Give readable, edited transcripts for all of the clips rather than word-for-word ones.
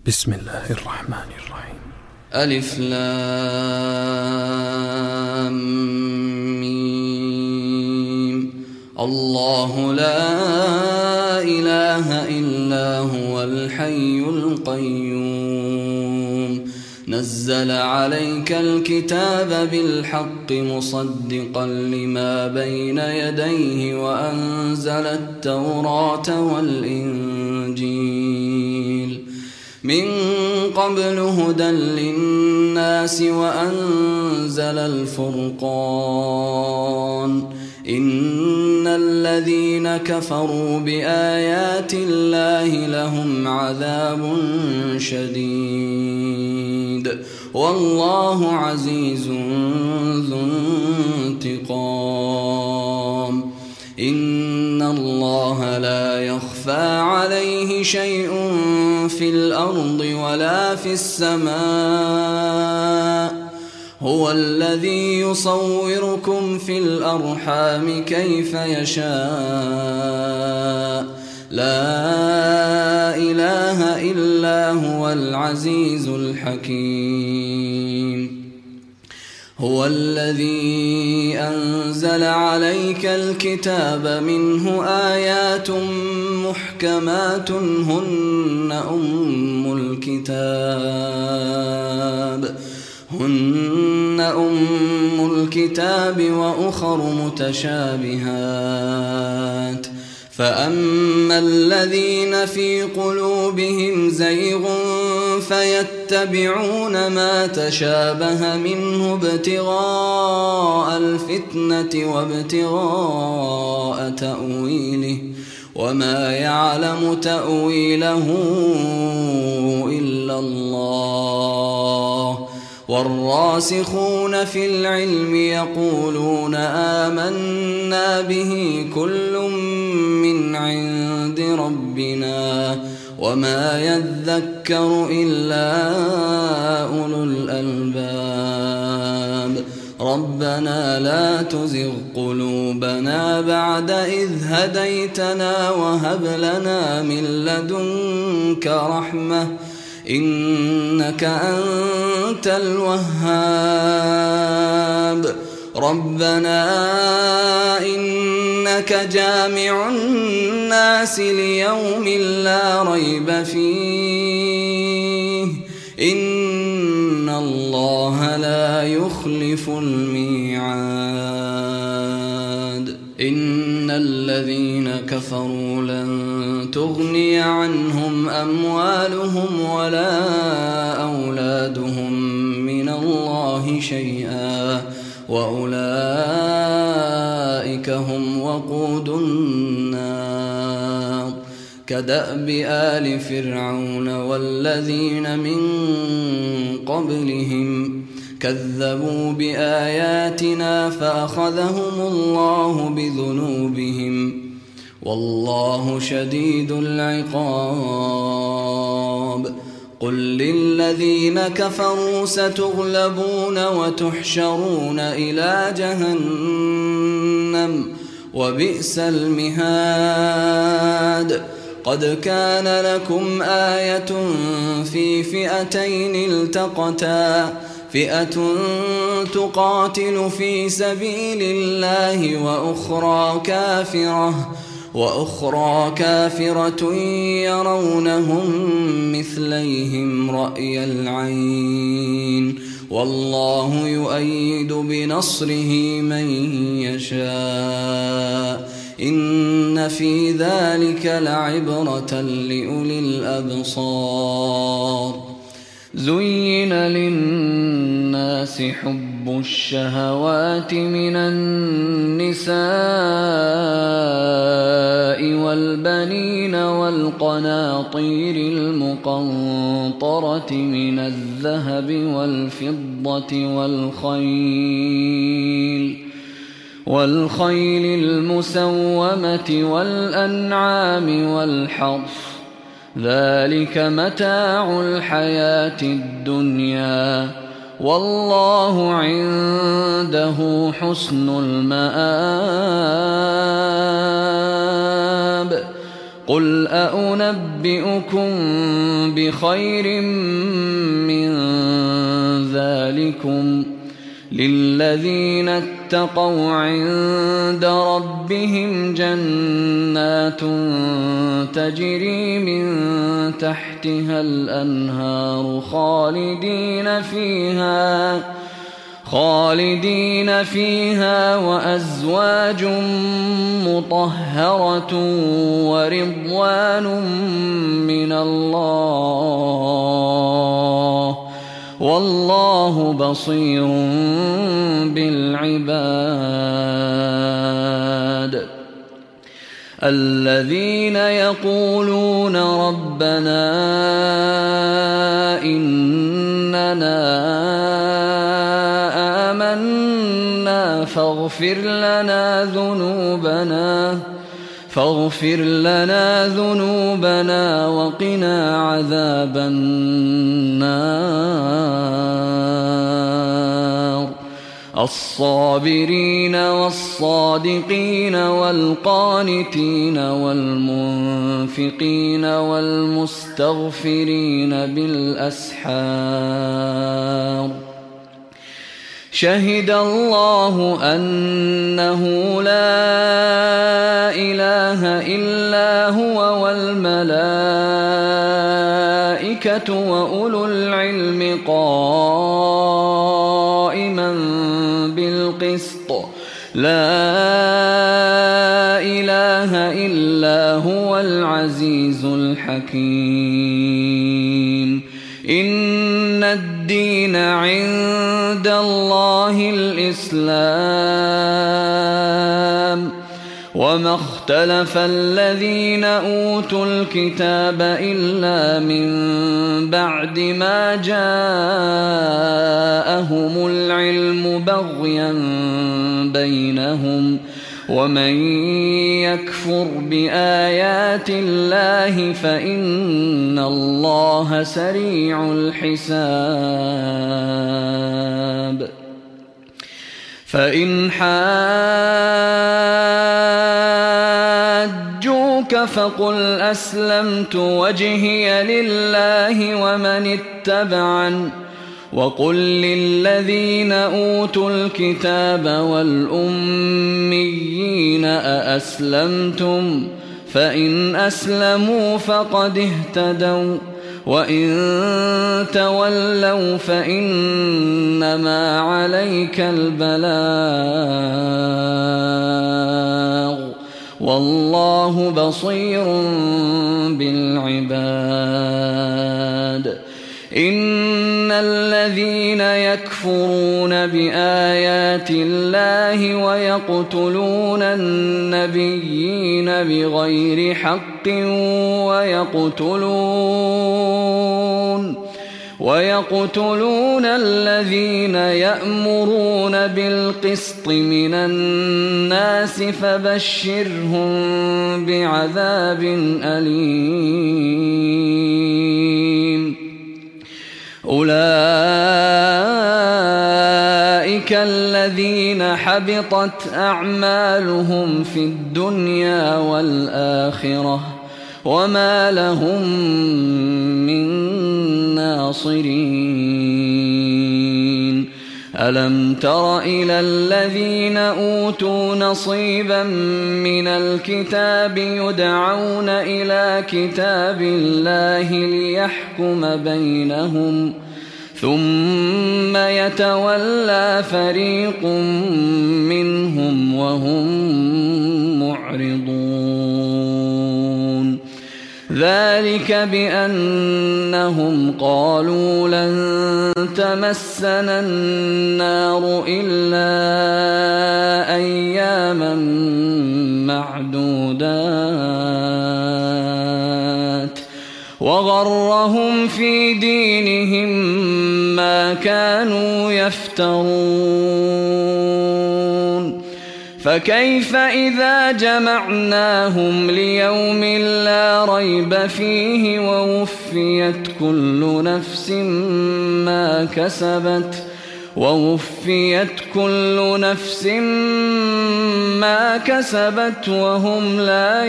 بسم الله الرحمن الرحيم. ألف لام ميم. الله لا إله إلا هو الحي القيوم نزل عليك الكتاب بالحق مصدقا لما بين يديه وأنزل التوراة والإنجيل من قبل هدى للناس وأنزل الفرقان إن الذين كفروا بآيات الله لهم عذاب شديد والله عزيز ذو انتقام. إن الله لا يخفى عليه شيء في الأرض ولا في السماء هو الذي يصوركم في الأرحام كيف يشاء لا إله إلا هو العزيز الحكيم. هو الذي أنزل عليك الكتاب منه آيات محكمات هن أم الكتاب وأخر متشابهات فأما الذين في قلوبهم زيغ فيتبعون ما تشابه منه ابتغاء الفتنة وابتغاء تأويله وما يعلم تأويله إلا الله والراسخون في العلم يقولون آمنا به كل من عند ربنا وما يذكر إلا أولو الألباب. ربنا لا تزغ قلوبنا بعد إذ هديتنا وهب لنا من لدنك رحمة إنك أنت الوهاب. ربنا إنك جامع الناس ليوم لا ريب فيه إن الله لا يخلف الميعاد. إن الذين كفروا لن تغني عنهم أموالهم ولا أولادهم من الله شيئا وأولئك هم وقود النار. كدأب آل فرعون والذين من قبلهم كذبوا بآياتنا فأخذهم الله بذنوبهم والله شديد العقاب. قل للذين كفروا ستغلبون وتحشرون إلى جهنم وبئس المهاد. قد كان لكم آية في فئتين التقتا فئة تقاتل في سبيل الله وأخرى كافرة يرونهم مثليهم رأي العين والله يؤيد بنصره من يشاء إن في ذلك لعبرة لأولي الأبصار. زين للناس حب الشهوات من النساء والبنين والقناطير المقنطرة من الذهب والفضة والخيل المسومة والأنعام والحرث ذلك متاع الحياة الدنيا والله عنده حسن المآب. قل أنبئكم بخير من ذلكم للذين اتقوا عند ربهم جنات تجري من تحتها الأنهار خالدين فيها وأزواج مطهرة ورضوان من الله والله بصير بالعباد. الذين يقولون ربنا إننا آمنا فاغفر لنا ذنوبنا وقنا عذاب النار. الصابرين والصادقين والقانتين والمنفقين والمستغفرين بالأسحار. شهد الله أنه لا إله إلا هو والملائكة وأولو العلم قائما بالقسط لا إله إلا هو العزيز الحكيم. إن الدين عند الله الإسلام وما اختلف الذين أوتوا الكتاب إلا من بعد ما جاءهم العلم بغيا بينهم ومن يكفر بآيات الله فإن الله سريع الحساب. فإن حاجوك فقل أسلمت وجهي لله ومن اتبعن وقل للذين أوتوا الكتاب والأميين أأسلمتم فإن أسلموا فقد اهتدوا وإن تولوا فإنما عليك البلاغ والله بصير بالعباد. إن الذين يكفرون بآيات الله ويقتلون النبيين بغير حق ويقتلون الذين يأمرون بالقسط من الناس فبشرهم بعذاب أليم. أولئك الذين حبطت أعمالهم في الدنيا والآخرة وما لهم من ناصرين. ألم تر إلى الذين أوتوا نصيبا من الكتاب يدعون إلى كتاب الله ليحكم بينهم ثم يتولى فريق منهم وهم معرضون. ذلك بأنهم قالوا لن تمسنا النار إلا أياما معدودات وغرهم في دينهم ما كانوا يفترون. فكيف إذا جمعناهم ليوم لا ريب فيه ووفيت كل نفس ما كسبت ووفيت كل نفس ما كسبت وهم لا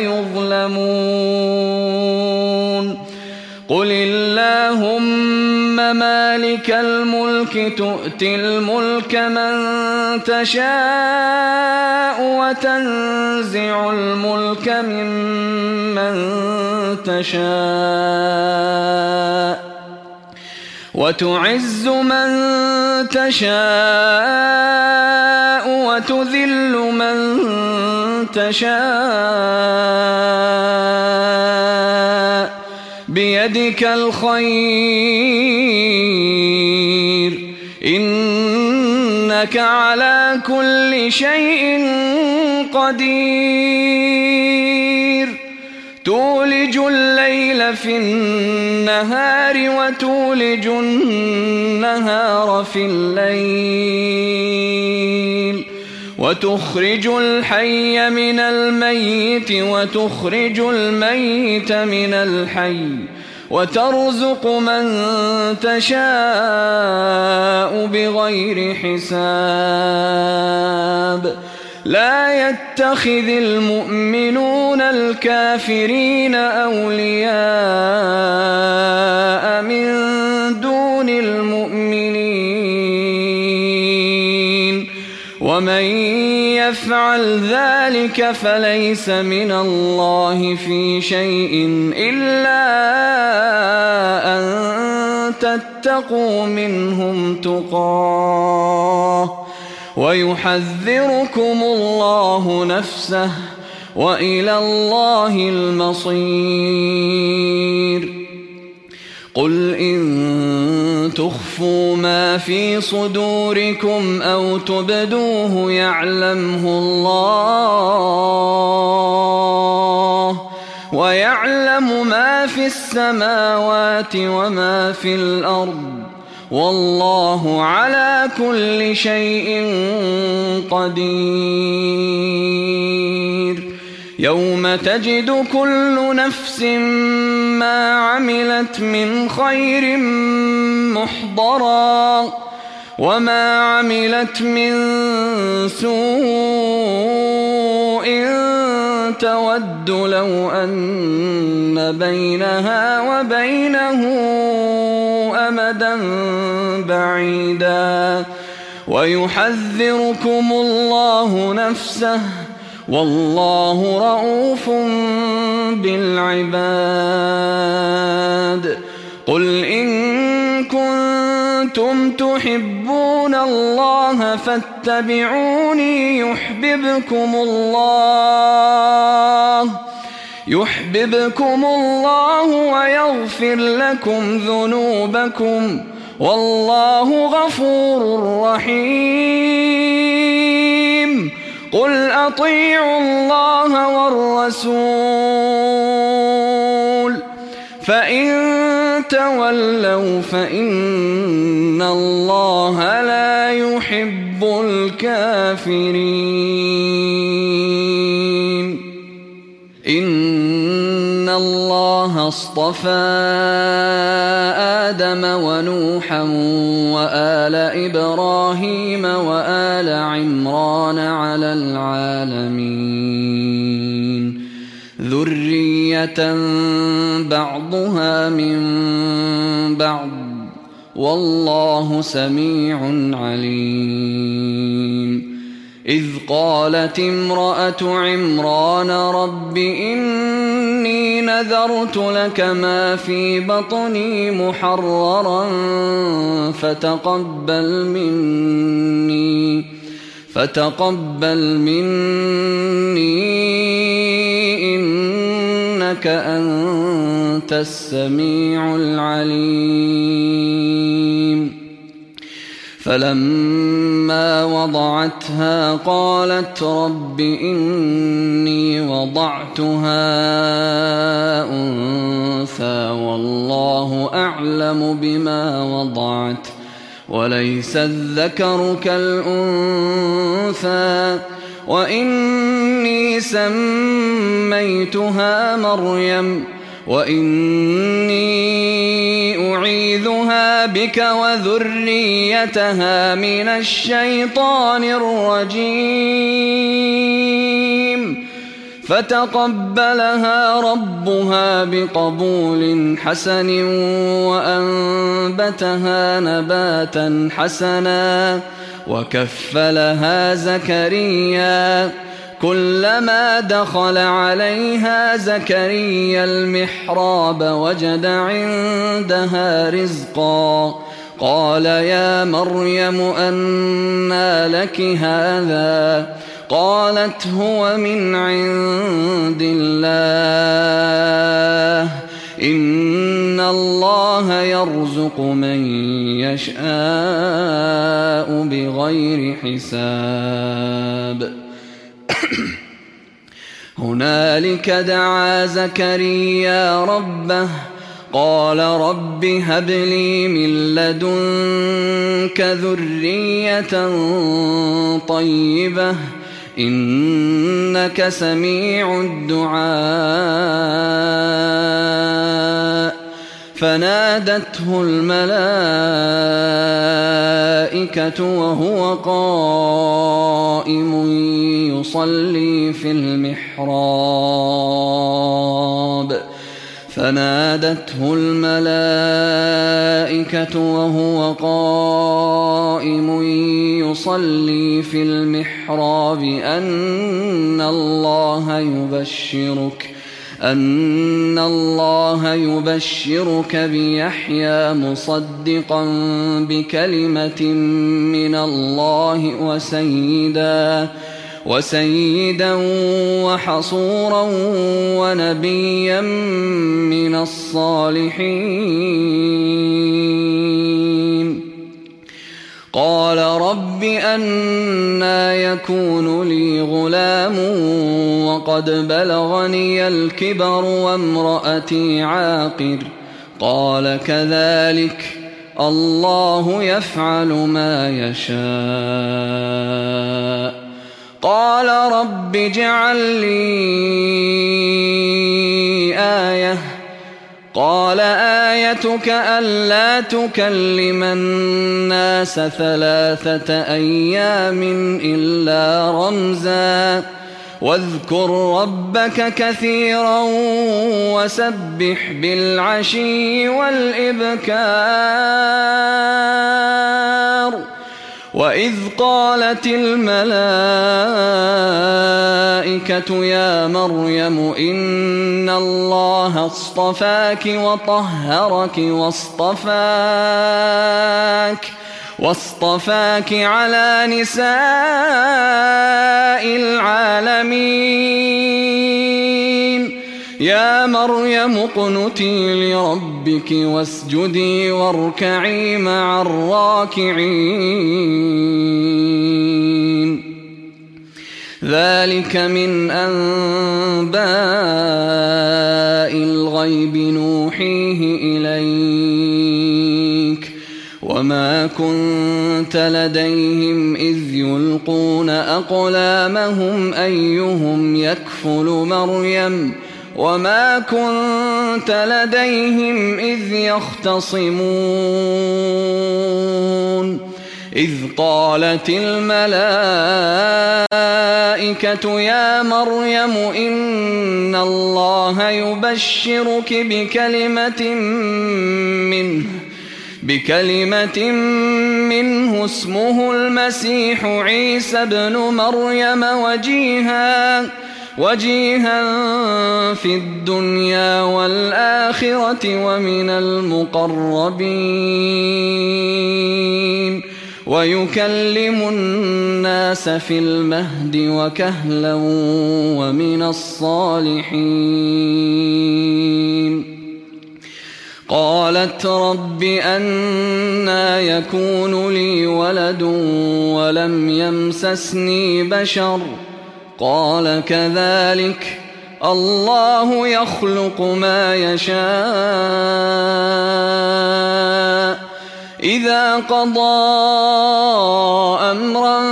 يظلمون قل اللهم مالك الملك تؤتي الملك من تشاء وتنزع الملك ممن تشاء وتعز من تشاء وتذل من تشاء بيدك الخير إنك على كل شيء قدير تولج الليل في النهار وتولج النهار في الليل وتخرج الحي من الميت وتخرج الميت من الحي وترزق من تشاء بغير حساب لا يتخذ المؤمنون الكافرين أولياء من دون المؤمنين ومن يفعل ذلك فليس من الله في شيء إلا أن تتقوا منهم تقاه ويحذركم الله نفسه وإلى الله المصير قل إن تخفوا ما في صدوركم أو تبدوه يعلمه الله ويعلم ما في السماوات وما في الأرض والله على كل شيء قدير يوم تجد كل نفس ما عملت من خير محضرا وما عملت من سوء تود لو أن بينها وبينه أمدا بعيدا ويحذركم الله نفسه والله رؤوف بالعباد قل إن كنتم تحبون الله فاتبعوني يحببكم الله ويغفر لكم ذنوبكم والله غفور رحيم قل أطيعوا الله والرسول فإن تولوا فإن الله لا يحب الكافرين إن الله اصطفى آدم ونوحا وآل إبراهيم وآل عمران على العالمين ذرية بعضها من بعض والله سميع عليم إذ قالت امرأة عمران رب إني نذرت لك ما في بطني محررا فتقبل مني إنك أنت السميع العليم فلما وضعتها قالت رب إني وضعتها أنثى والله أعلم بما وضعت وليس الذكر كالأنثى وإني سميتها مريم وإني أعيذها بك بك وذريتها من الشيطان الرجيم فتقبلها ربها بقبول حسن وأنبتها نباتا حسنا وكفلها زكريا كلما دخل عليها زكريا المحراب وجد عندها رزقا قال يا مريم أنى لك هذا قالت هو من عند الله إن الله يرزق من يشاء بغير حساب هنالك دعا زكريا ربه قال رب هب لي من لدنك ذرية طيبة إنك سميع الدعاء فنادته الملائكة وهو قائم يصلي في المحراب أن الله يبشرك بيحيى مصدقا بكلمة من الله وسيدا وحصورا ونبيا من الصالحين قال رب أنى يكون لي غلام وقد بلغني الكبر وامرأتي عاقر قال كذلك الله يفعل ما يشاء قال رب اجعل لي آية قال آيتك ألا تكلم الناس 3 أيام إلا رمزا واذكر ربك كثيرا وسبح بالعشي والإبكار وإذ قالت الملائكة يا مريم إن الله اصطفاك وطهرك واصطفاك على نساء العالمين يا مريم اقنتي لربك واسجدي واركعي مع الراكعين ذلك من أنباء الغيب نوحيه إليك وما كنت لديهم إذ يلقون أقلامهم أيهم يكفل مريم وما كنت لديهم إذ يختصمون إذ قالت الملائكة يا مريم إن الله يبشرك بكلمة منه اسمه المسيح عيسى ابن مريم وجيها في الدنيا والآخرة ومن المقربين ويكلم الناس في المهد وكهلا ومن الصالحين قالت رب أنى يكون لي ولد ولم يمسسني بشر قال كذلك الله يخلق ما يشاء إذا قضى أمرا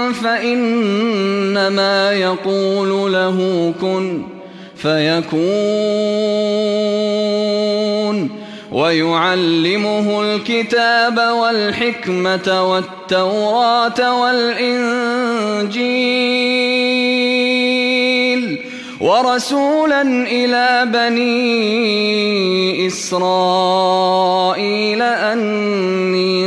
فإنما يقول له كن فيكون ويعلمه الكتاب والحكمة والتوراة والإنجيل ورسولا إلى بني إسرائيل أني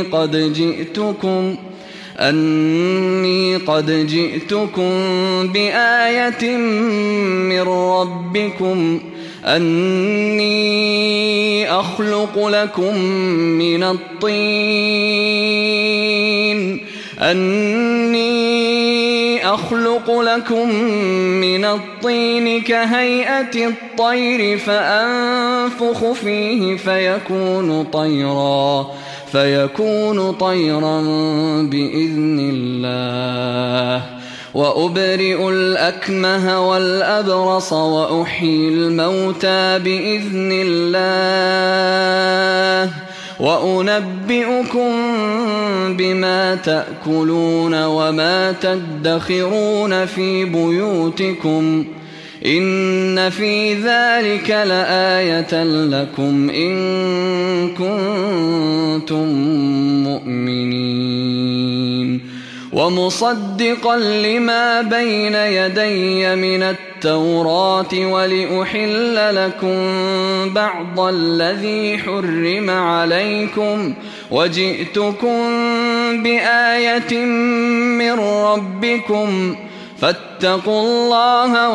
قد جئتكم بآية من ربكم أني أخلق لكم من الطين كهيئة الطير فأنفخ فيه فيكون طيرا بإذن الله وأبرئ الأكمه والأبرص وأحيي الموتى بإذن الله وأنبئكم بما تأكلون وما تدخرون في بيوتكم إن في ذلك لآية لكم إن كنتم مؤمنين ومصدقا لما بين يدي من التوراة ولأحل لكم بعض الذي حرم عليكم وجئتكم بآية من ربكم فاتقوا الله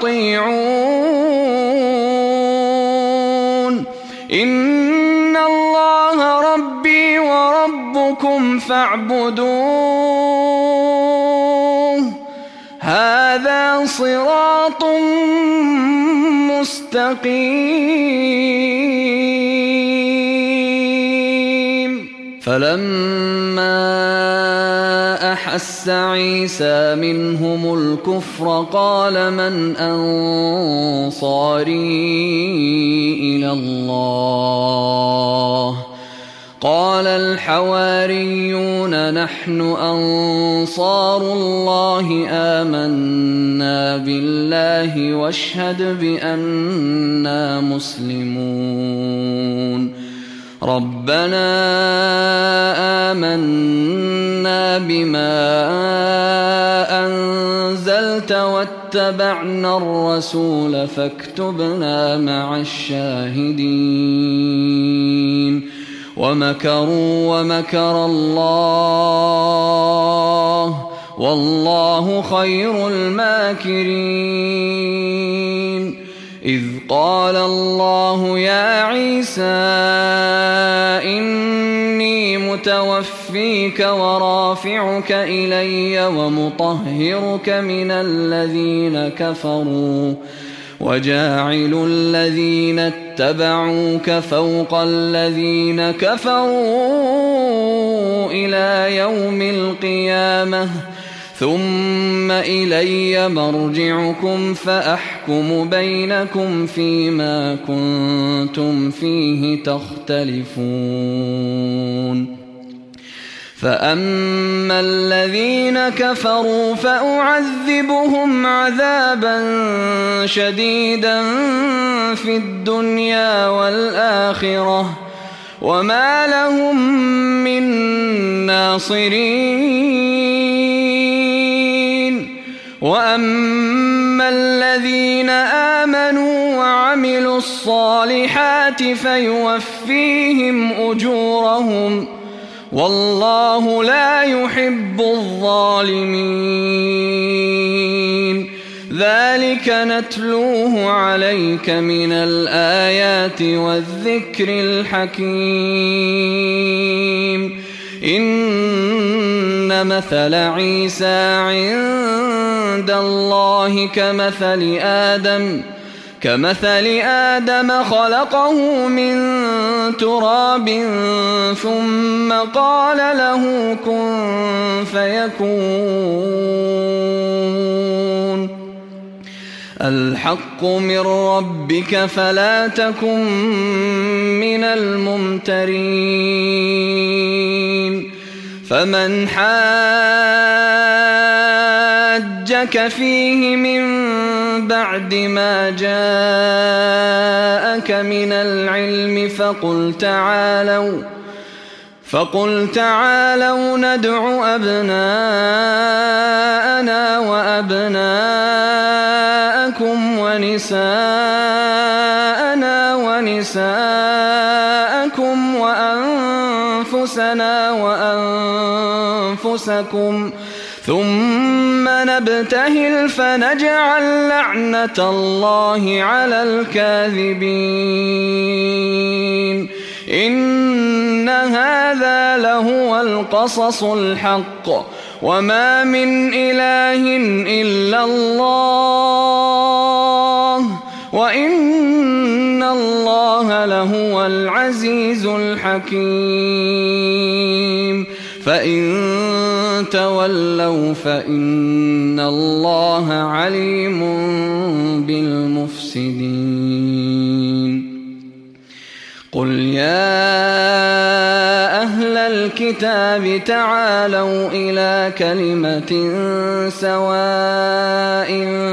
وأطيعون إن الله ربي وربكم فاعبدوه هذا صراط مستقيم. فلما أحس عيسى منهم الكفر قال من أنصاري إلى الله قال الحواريون نحن أنصار الله آمنا بالله واشهد بأننا مسلمون ربنا آمنا بما أنزلت واتبعنا الرسول فاكتبنا مع الشاهدين ومكروا ومكر الله والله خير الماكرين إذ قال الله يا عيسى إني متوفيك ورافعك إلي ومطهرك من الذين كفروا وجاعل الذين اتبعوك فوق الذين كفروا إلى يوم القيامة ثم إلي مرجعكم فأحكم بينكم فيما كنتم فيه تختلفون فأما الذين كفروا فأعذبهم عذابا شديدا في الدنيا والآخرة وما لهم من ناصرين وأما الذين آمنوا وعملوا الصالحات فيوفيهم أجورهم والله لا يحب الظالمين ذلك نتلوه عليك من الآيات والذكر الحكيم إن مثل عيسى عند الله كمثل آدم خلقه من تراب ثم قال له كن فيكون الحق من ربك فلا تكن من الممترين فمن حاجك فيه من بعد ما جاءك من العلم فقل تعالوا ندع أبناءنا وأبناءكم ونساءنا ونساءكم وأنفسنا وأنفسكم ثم نبتهل فنجعل لعنة الله على الكاذبين. إن هذا لهو القصص الحق وما من إله إلا الله وإن الله لهو العزيز الحكيم. فإن تولوا فإن الله عليم بالمفسدين. قل يا أهل الكتاب تعالوا إلى كلمة سواء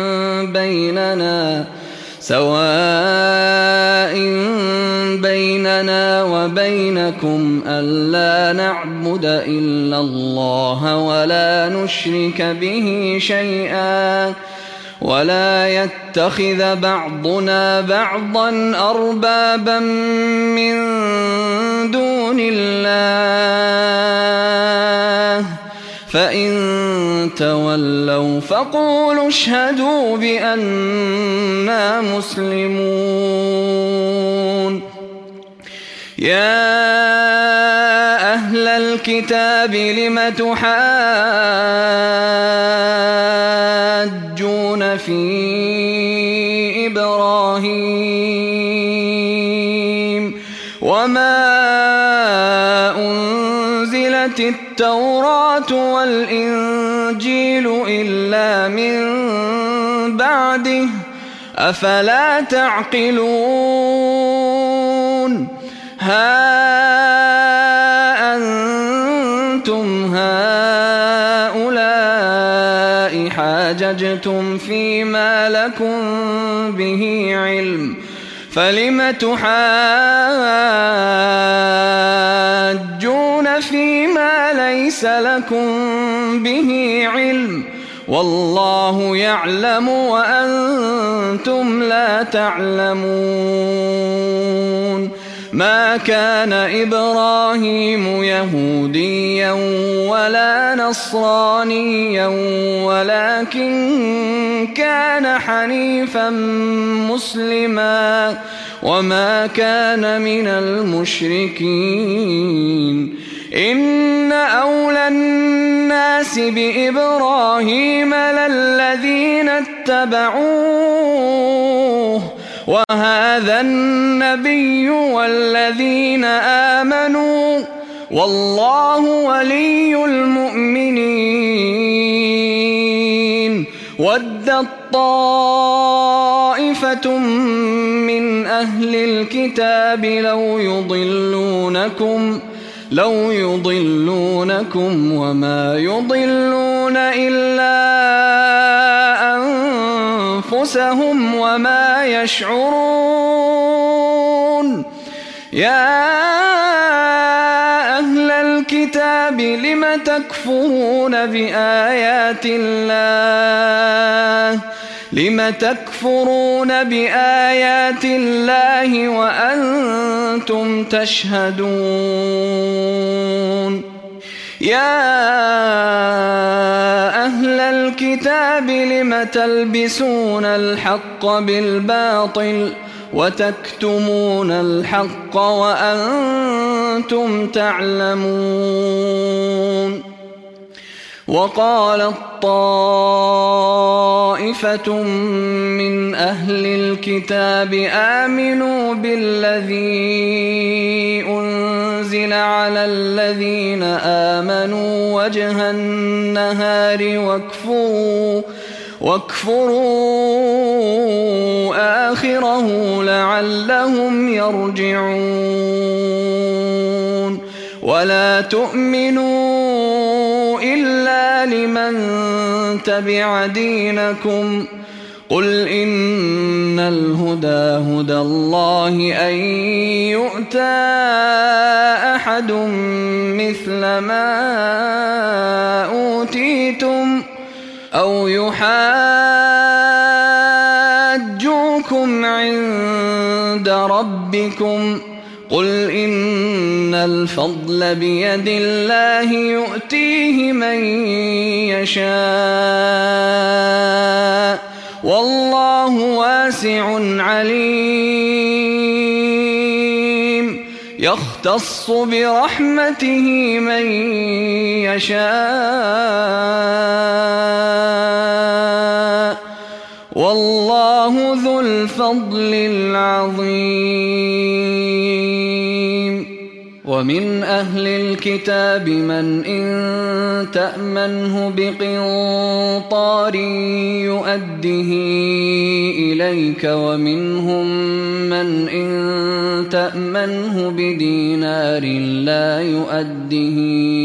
بيننا وبينكم ألا نعبد إلا الله ولا نشرك به شيئا ولا يتخذ بعضنا بعضا أربابا من دون الله فإن تولوا فقولوا اشهدوا بأننا مسلمون. يا أهل الكتاب لم تحاجون في إبراهيم وما أنزلت التوراة والإنجيل إلا من بعده أفلا تعقلون. ها أنتم هؤلاء حاججتم فيما لكم به علم فلم تحاجون فيما ليس لكم به علم والله يعلم وأنتم لا تعلمون. ما كان إبراهيم يهوديا ولا نصرانيا ولكن كان حنيفا مسلما وما كان من المشركين. إن أولى الناس بإبراهيم للذين اتبعوه وهذا النبي والذين آمنوا والله ولي المؤمنين. ودت طائفة من أهل الكتاب لو يضلونكم وما يضلون إلا أنفسهم وما يشعرون. يا أهل الكتاب لم تكفرون بآيات الله وأنتم تشهدون. يا أهل الكتاب لم تلبسون الحق بالباطل وتكتمون الحق وأنتم تعلمون. وقالت طائفة من أهل الكتاب آمنوا بالذي أنزل على الذين آمنوا وجه النهار واكفروا آخره لعلهم يرجعون. ولا تؤمنوا إلا لمن تبع دينكم قل إن الهدى هدى الله أن يؤتى أحد مثل ما أوتيتم أو يحاجوكم عند ربكم قل إن الفضل بيد الله يؤتيه من يشاء والله واسع عليم يختص برحمته من يشاء والله ذو الفضل العظيم ومن أهل الكتاب من إن تأمنه بقنطار يؤده إليك ومنهم من إن تأمنه بدينار لا يؤده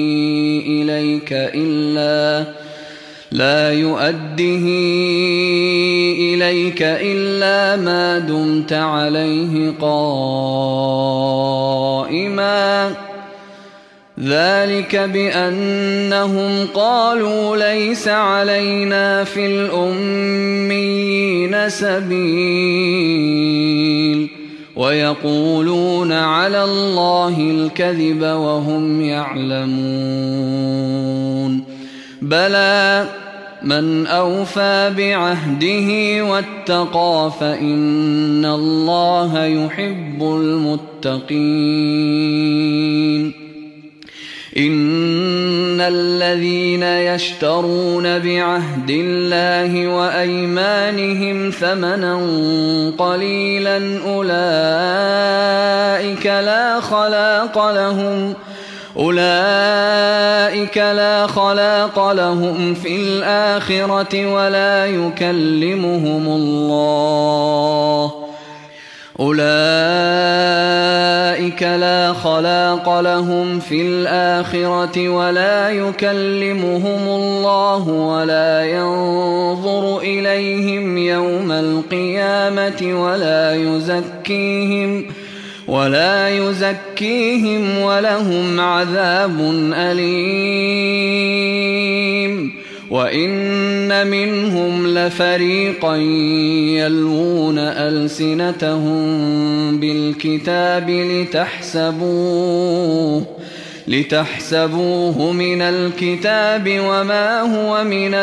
إليك إلا ما دمت عليه قائما ذلك بأنهم قالوا ليس علينا في الأميين سبيل ويقولون على الله الكذب وهم يعلمون بلى من أوفى بعهده واتقى فإن الله يحب المتقين إن الذين يشترون بعهد الله وأيمانهم ثمنا قليلا أولئك لا خلاق لهم في الآخرة ولا يكلمهم الله ولا ينظر إليهم يوم القيامة ولا يزكيهم ولهم عذاب أليم وإن منهم لفريقا يلوون ألسنتهم بالكتاب لتحسبوه من الكتاب وما هو من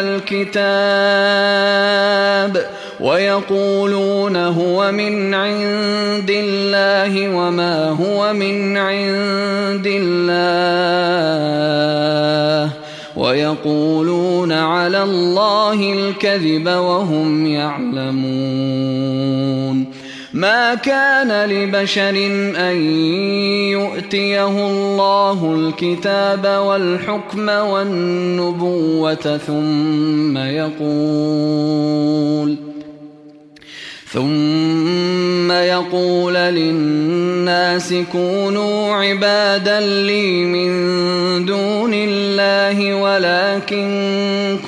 الكتاب ويقولون هو من عند الله وما هو من عند الله ويقولون على الله الكذب وهم يعلمون ما كان لبشر أن يؤتيه الله الكتاب والحكم والنبوة ثم يقول للناس كونوا عبادا لي من دون الله ولكن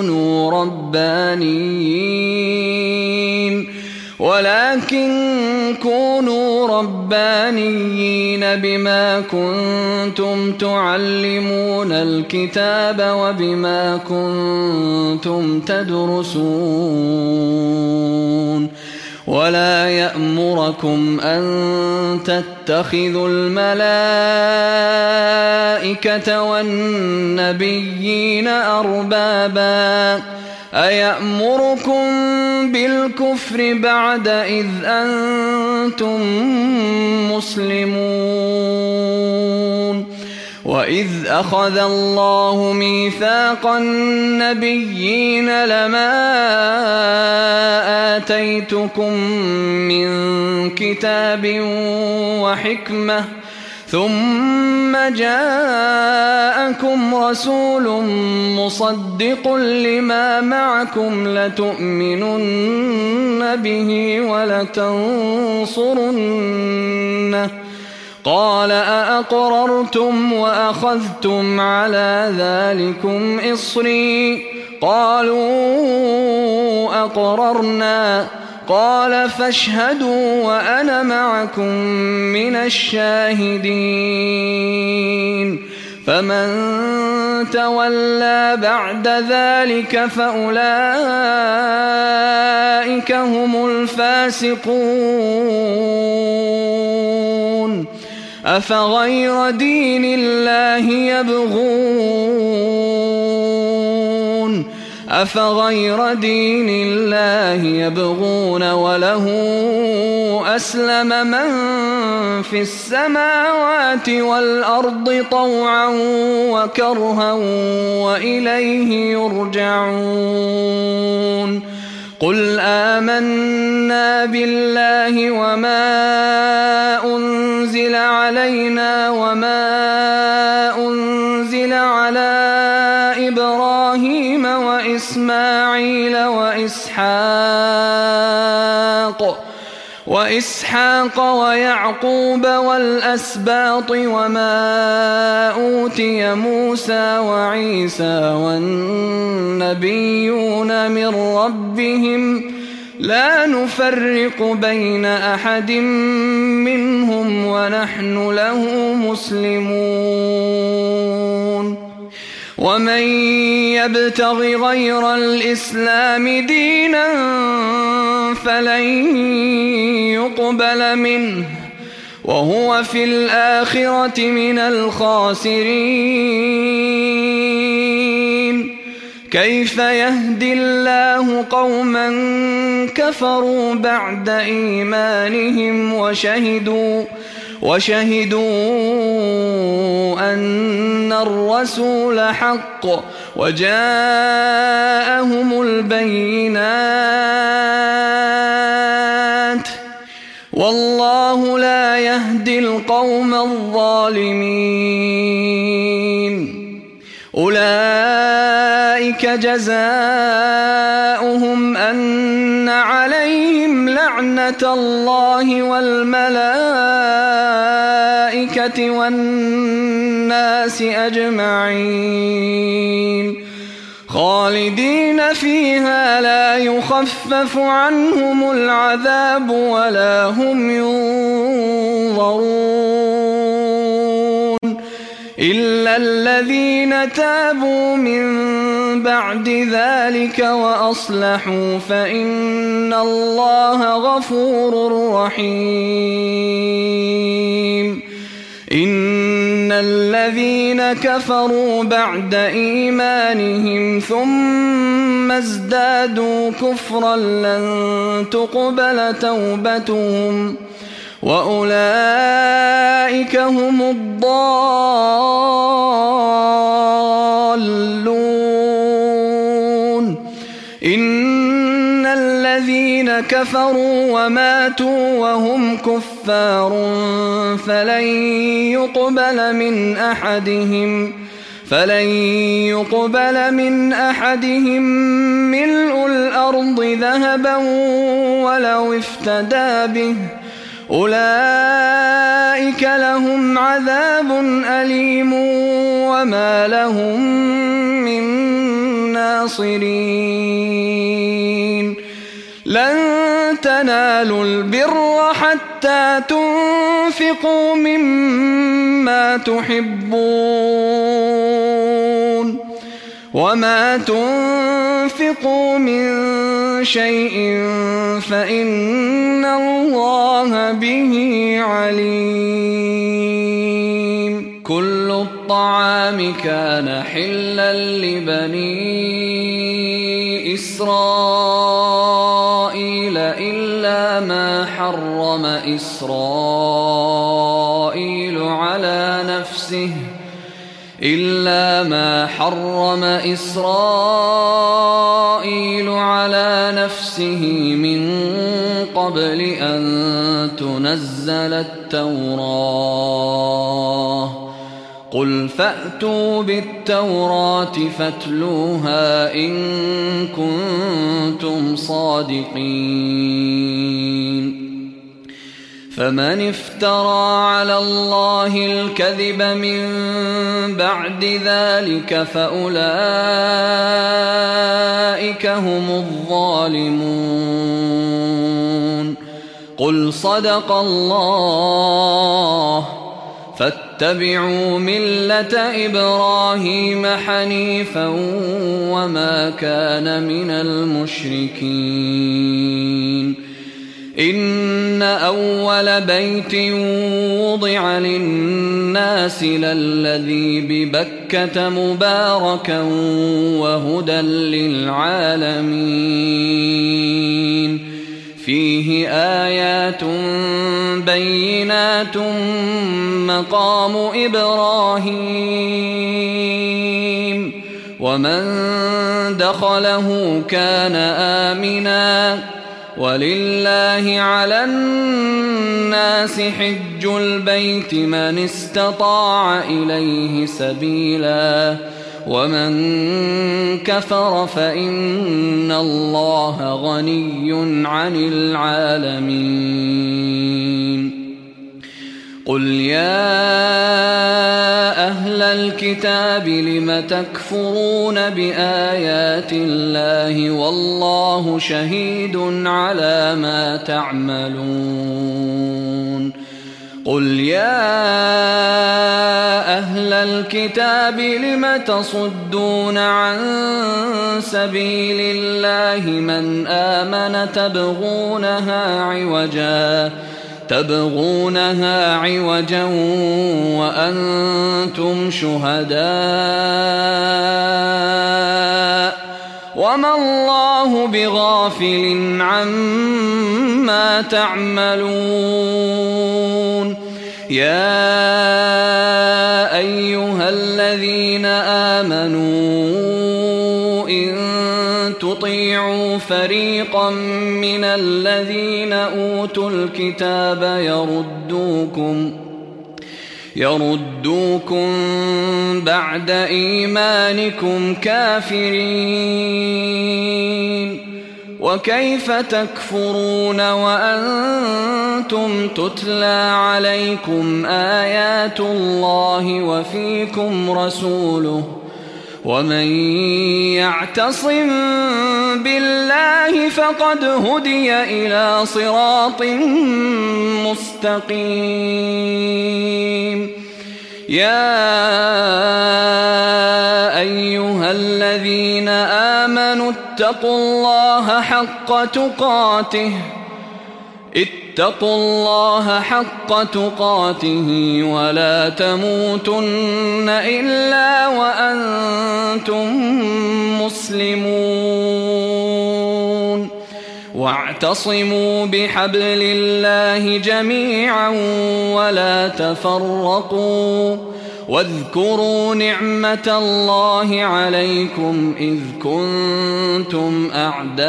كونوا ربانيين بما كنتم تعلمون الكتاب وبما كنتم تدرسون ولا يأمركم أن تتخذوا الملائكة والنبيين أربابا أيأمركم بالكفر بعد إذ أنتم مسلمون وإذ أخذ الله ميثاق النبيين لما آتيتكم من كتاب وحكمة ثم جاءكم رسول مصدق لما معكم لتؤمنن به ولتنصرنه قال أأقررتم وأخذتم على ذلكم إصري قالوا أقررنا قال فاشهدوا وأنا معكم من الشاهدين فمن تولى بعد ذلك فأولئك هم الفاسقون أفغير دين الله يبغون وله أسلم من في السماوات والأرض طوعا وكرها وإليه يرجعون قل آمنا بالله وما أنزل علينا وما أنزل على إبراهيم وإسماعيل وإسحاق ويعقوب والأسباط وما أوتي موسى وعيسى والنبيون من ربهم لا نفرق بين أحد منهم ونحن له مسلمون ومن يبتغ غير الإسلام دينا فلن يقبل منه وهو في الآخرة من الخاسرين كيف يهدي الله قوما كفروا بعد إيمانهم وشهدوا أن الرسول حق وجاءهم البينات والله لا يهدي القوم الظالمين أولئك جزاؤهم أن عليهم لعنة الله والملائكة والناس أجمعين خالدين فيها لا يخفف عنهم العذاب ولا هم ينظرون إلا الذين تابوا من بعد ذلك وأصلحوا فإن الله غفور رحيم إن الذين كفروا بعد إيمانهم ثم ازدادوا كفرا لن تقبل توبتهم وأولئك هم الضالون إن الذين كفروا وماتوا وهم كفار فلن يقبل من أحدهم ملء الأرض ذهبا ولو افتدى به أولئك لهم عذاب أليم وما لهم من ناصرين لن تنالوا البر حتى تنفقوا مما تحبون وما تنفقوا من شيء فإن الله به عليم كل الطعام كان حلا لبني إسرائيل إلا ما حرم إسرائيل على نفسه من قبل أن تنزل التوراة قل فأتوا بالتوراة فاتلوها إن كنتم صادقين فمن افترى على الله الكذب من بعد ذلك فأولئك هم الظالمون. قل صدق الله فاتبعوا ملة إبراهيم حنيفا وما كان من المشركين. إن أول بيت وضع للناس للذي ببكة مباركا وهدى للعالمين فيه آيات بينات مقام إبراهيم ومن دخله كان آمنا ولله على الناس حج البيت من استطاع إليه سبيلا ومن كفر فإن الله غني عن العالمين. قل يا أهل الكتاب لم تكفرون بآيات الله والله شهيد على ما تعملون. قل يا أهل الكتاب لم تصدون عن سبيل الله من آمن تبغونها عوجا وأنتم شهداء وما الله بغافل عما تعملون. يا أيها الذين آمنوا إن تطيعوا فريقا من الذين أوتوا الكتاب يردوكم بعد إيمانكم كافرين. وكيف تكفرون وأنتم تتلى عليكم آيات الله وفيكم رسوله ومن يعتصم بالله فقد هدي إلى صراط مستقيم. يا أيها الذين آمنوا اتقوا الله حق تقاته ولا تموتن إلا وأنتم مسلمون. واعتصموا بحبل الله جميعا ولا تفرقوا واذكروا نعمة الله عليكم إذ كنتم أعداء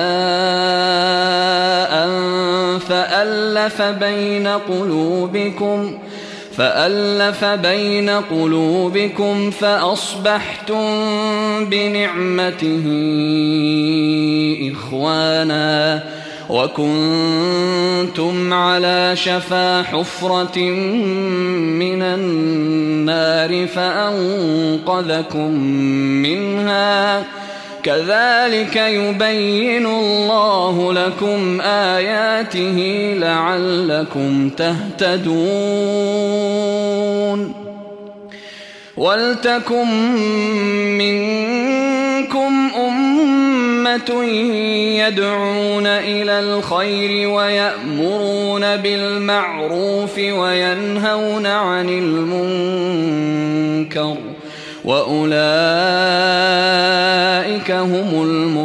فألف بين قلوبكم فأصبحتم بنعمته إخوانا وكنتم على شفا حفرة من النار فأنقذكم منها كذلك يبين الله لكم آياته لعلكم تهتدون. ولتكن منكم أمة يدعون إلى الخير ويأمرون بالمعروف وينهون عن المنكر وأولئك هم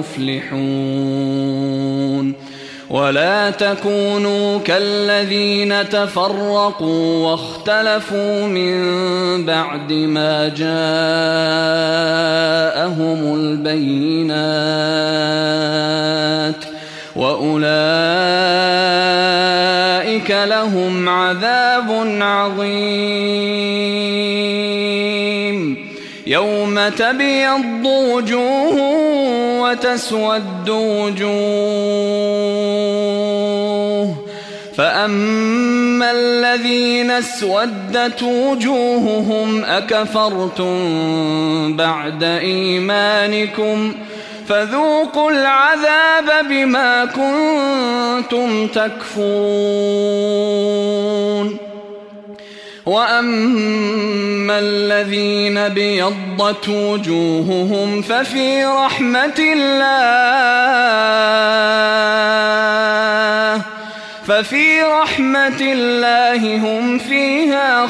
المفلحون. ولا تكونوا كالذين تفرقوا واختلفوا من بعد ما جاءهم البينات وأولئك لهم عذاب عظيم. يوم تبيض وجوه وتسود وجوه فأما الذين اسودت وجوههم أكفرتم بعد إيمانكم فذوقوا العذاب بما كنتم تكفرون وأما الذين ابيضت وجوههم ففي رحمة الله هم فيها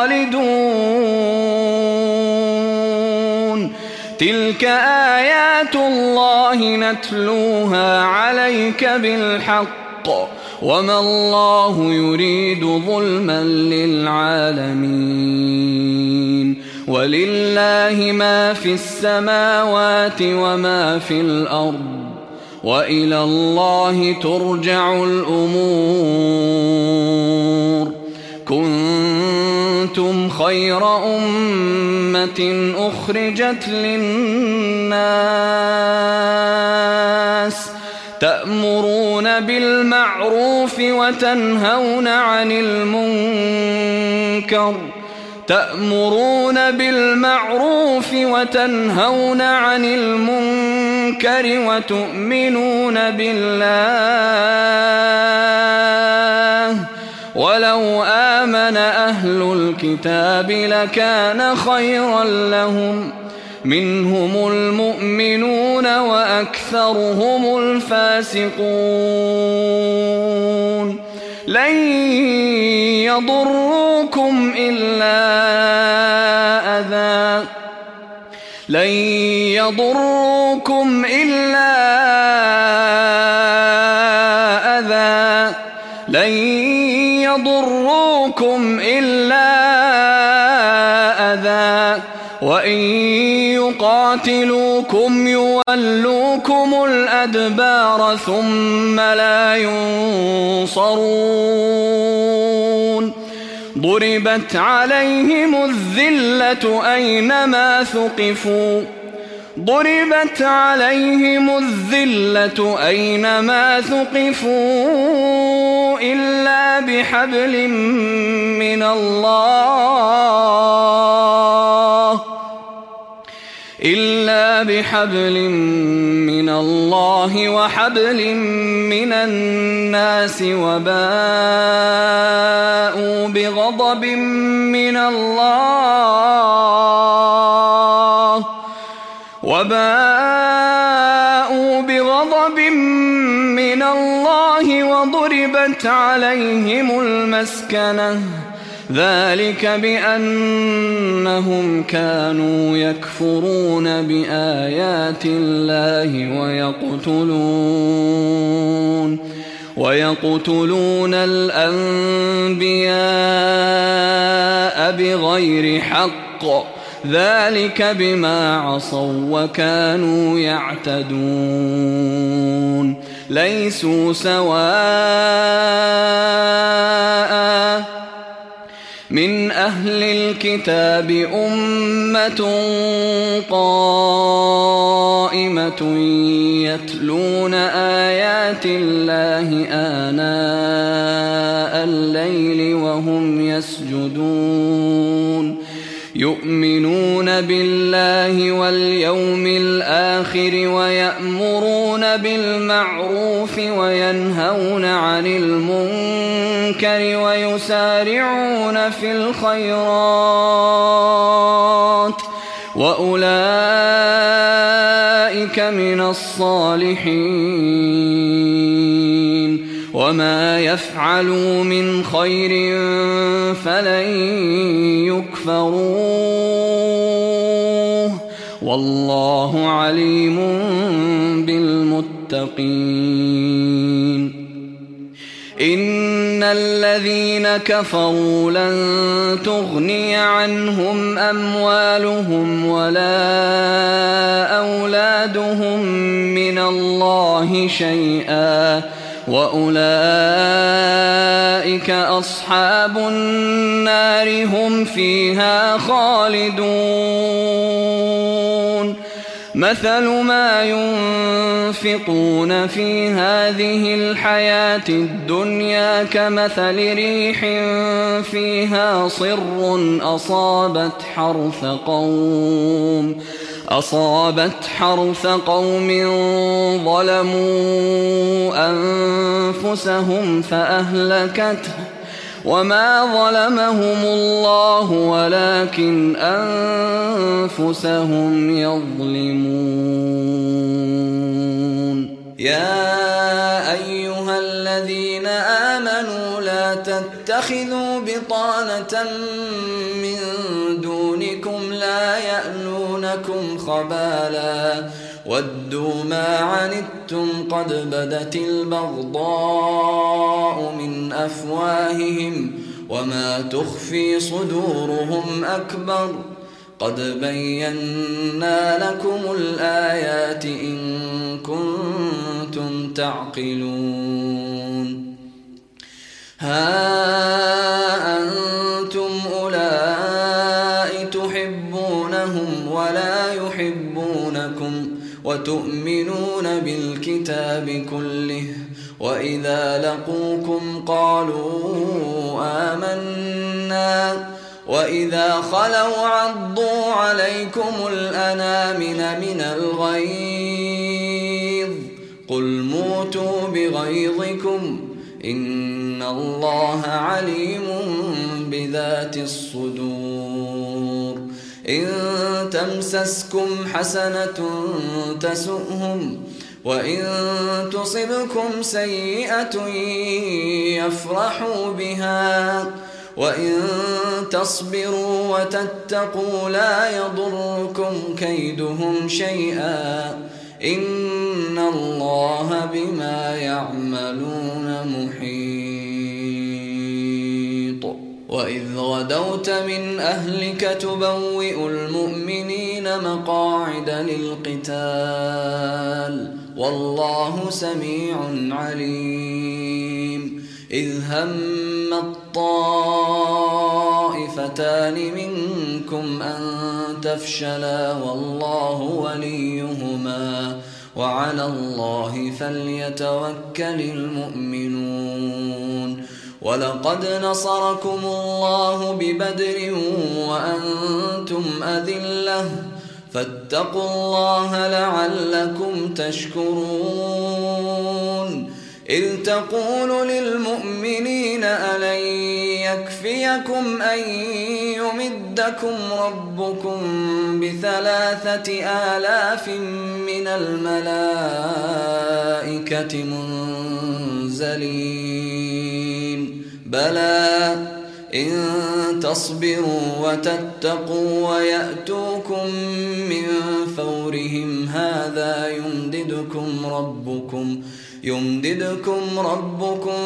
خالدون تلك آيات الله نتلوها عليك بالحق وما الله يريد ظلما للعالمين ولله ما في السماوات وما في الأرض وإلى الله ترجع الأمور كنتم خير أمة أخرجت للناس تأمرون بالمعروف وتنهون عن المنكر وتؤمنون بالله ولو آمن أهل الكتاب لكان خيرا لهم منهم المؤمنون وأكثرهم الفاسقون لن يضروكم إلا أذى وإن يقاتلوكم يولوكم الأدبار ثم لا ينصرون ضربت عليهم الذلة أينما ثقفوا إلا بحبل من الله وحبل من الناس وباءوا بغضب من الله وضربت عليهم المسكنة ذلك بأنهم كانوا يكفرون بآيات الله ويقتلون الأنبياء بغير حق ذلك بما عصوا وكانوا يعتدون ليسوا سواء من أهل الكتاب أمة قائمة يتلون آيات الله آناء الليل وهم يسجدون يؤمنون بالله واليوم الآخر ويأمرون بالمعروف وينهون عن المنكر ويسارعون في الخيرات وأولئك من الصالحين وما يفعلوا من خير فلن يكفروه والله عليم بالمتقين إن الذين كفروا لن تغني عنهم أموالهم ولا أولادهم من الله شيئا وأولئك أصحاب النار هم فيها خالدون مثل ما ينفقون في هذه الحياة الدنيا كمثل ريح فيها صر أصابت حرث قوم ظلموا أنفسهم فأهلكته وما ظلمهم الله ولكن أنفسهم يظلمون. يا أيها الذين آمنوا لا تتخذوا بطانة من دونكم لا يألونكم خبالا ودوا ما عنتم قد بدت البغضاء من أفواههم وما تخفي صدورهم أكبر قد بينا لكم الآيات إن كنتم تعقلون. ها أنتم أولئك تحبونهم ولا يحبونكم وتؤمنون بالكتاب كله وإذا لقوكم قالوا آمنا وإذا خلوا عضوا عليكم الأنامل من الغيظ قل موتوا بغيظكم إن الله عليم بذات الصدور. إن تمسسكم حسنة تسؤهم وإن تصبكم سيئة يفرحوا بها وإن تصبروا وتتقوا لا يضركم كيدهم شيئا إن الله بما يعملون محيط. وإذ غدوت من أهلك تبوئ المؤمنين مقاعد للقتال والله سميع عليم. إذ هم الطائفتان منكم أن تفشلا والله وليهما وعلى الله فليتوكل المؤمنون. ولقد نصركم الله ببدر وأنتم أذلة فاتقوا الله لعلكم تشكرون. إذ تقول للمؤمنين ألن يكفيكم أن يمدكم ربكم ب3,000 من الملائكة منزلين بلى إن تصبروا وتتقوا ويأتوكم من فورهم هذا يمددكم ربكم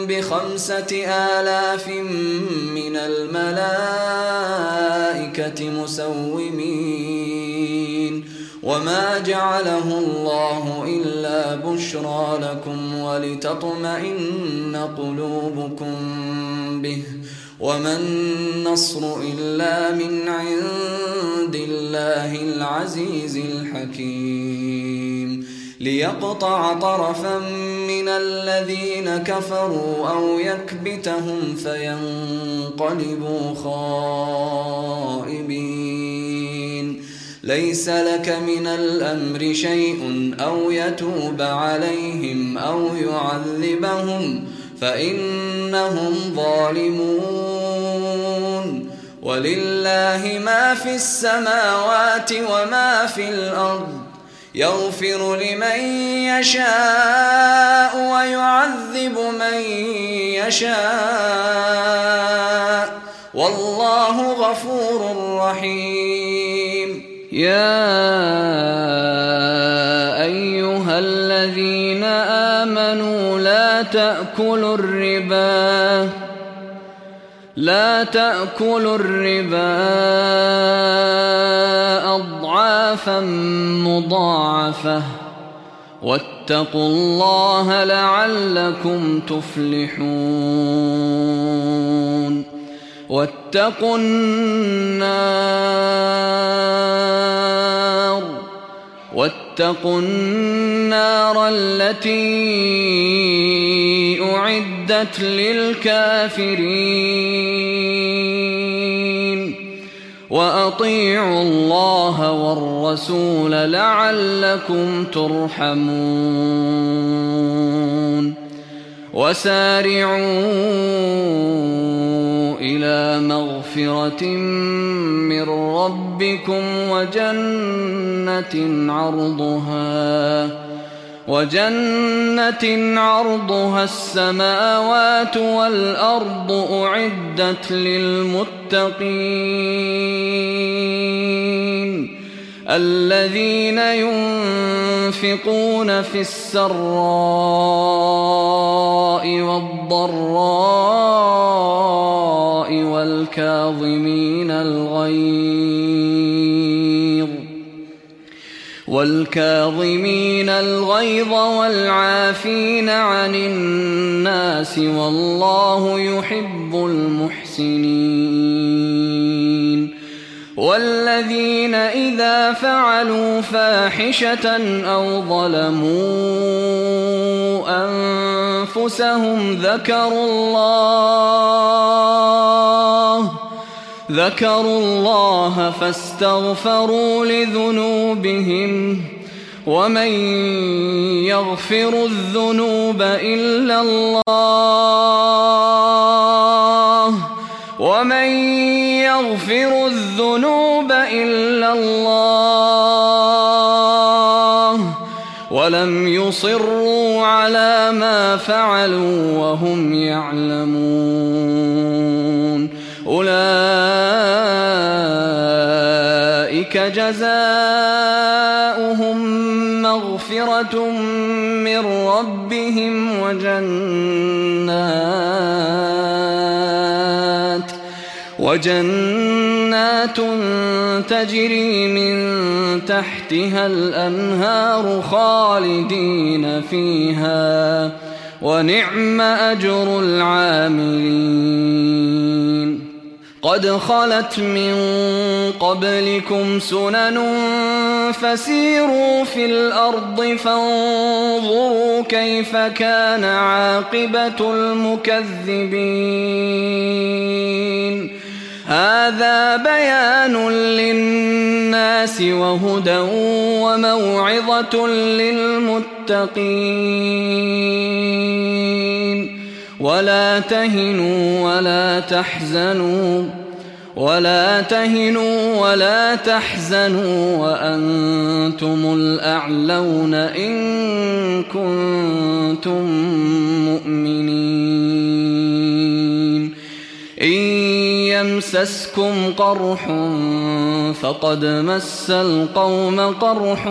ب5,000 من الملائكة مسومين وما جعله الله إلا بشرى لكم ولتطمئن قلوبكم به وما النصر إلا من عند الله العزيز الحكيم. ليقطع طرفا من الذين كفروا أو يكبتهم فينقلبوا خائبين. ليس لك من الأمر شيء أو يتوب عليهم أو يعذبهم فإنهم ظالمون. ولله ما في السماوات وما في الأرض يغفر لمن يشاء ويعذب من يشاء والله غفور رحيم. يا أيها الذين آمنوا لا تأكلوا الربا أضعافا مضاعفة واتقوا الله لعلكم تفلحون. واتقوا النار التي أعدت للكافرين وأطيعوا الله والرسول لعلكم ترحمون وسارعوا إلى مغفرة من ربكم وجنة عرضها السماوات والأرض أعدت للمتقين الذين ينفقون في السراء والضراء والكاظمين الغيظ والعافين عن الناس والله يحب المحسنين والذين إذا فعلوا فاحشة أو ظلموا أنفسهم ذكروا الله فاستغفروا لذنوبهم ومن يغفر الذنوب إلا الله ولم يصروا على ما فعلوا وهم يعلمون أولئك جزاؤهم مغفرة من ربهم وجنات تجري من تحتها الأنهار خالدين فيها ونعم أجر العاملين قد خلت من قبلكم سنن فسيروا في الأرض فانظروا كيف كان عاقبة المكذبين هذا بيان للناس وهدى وموعظة للمتقين ولا تهنوا ولا تحزنوا وأنتم الأعلون إن كنتم مؤمنين إن يمسسكم قرح فقد مس القوم قرح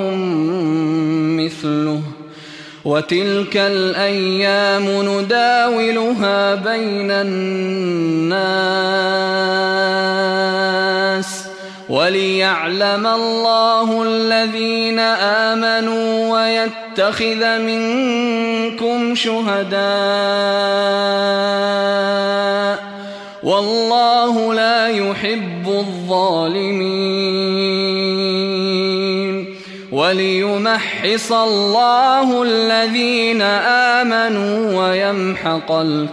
مثله وتلك الأيام نداولها بين الناس وليعلم الله الذين آمنوا ويتخذ منكم شهداء والله لا يحب الظالمين وليمحص الله الذين آمنوا ويمحق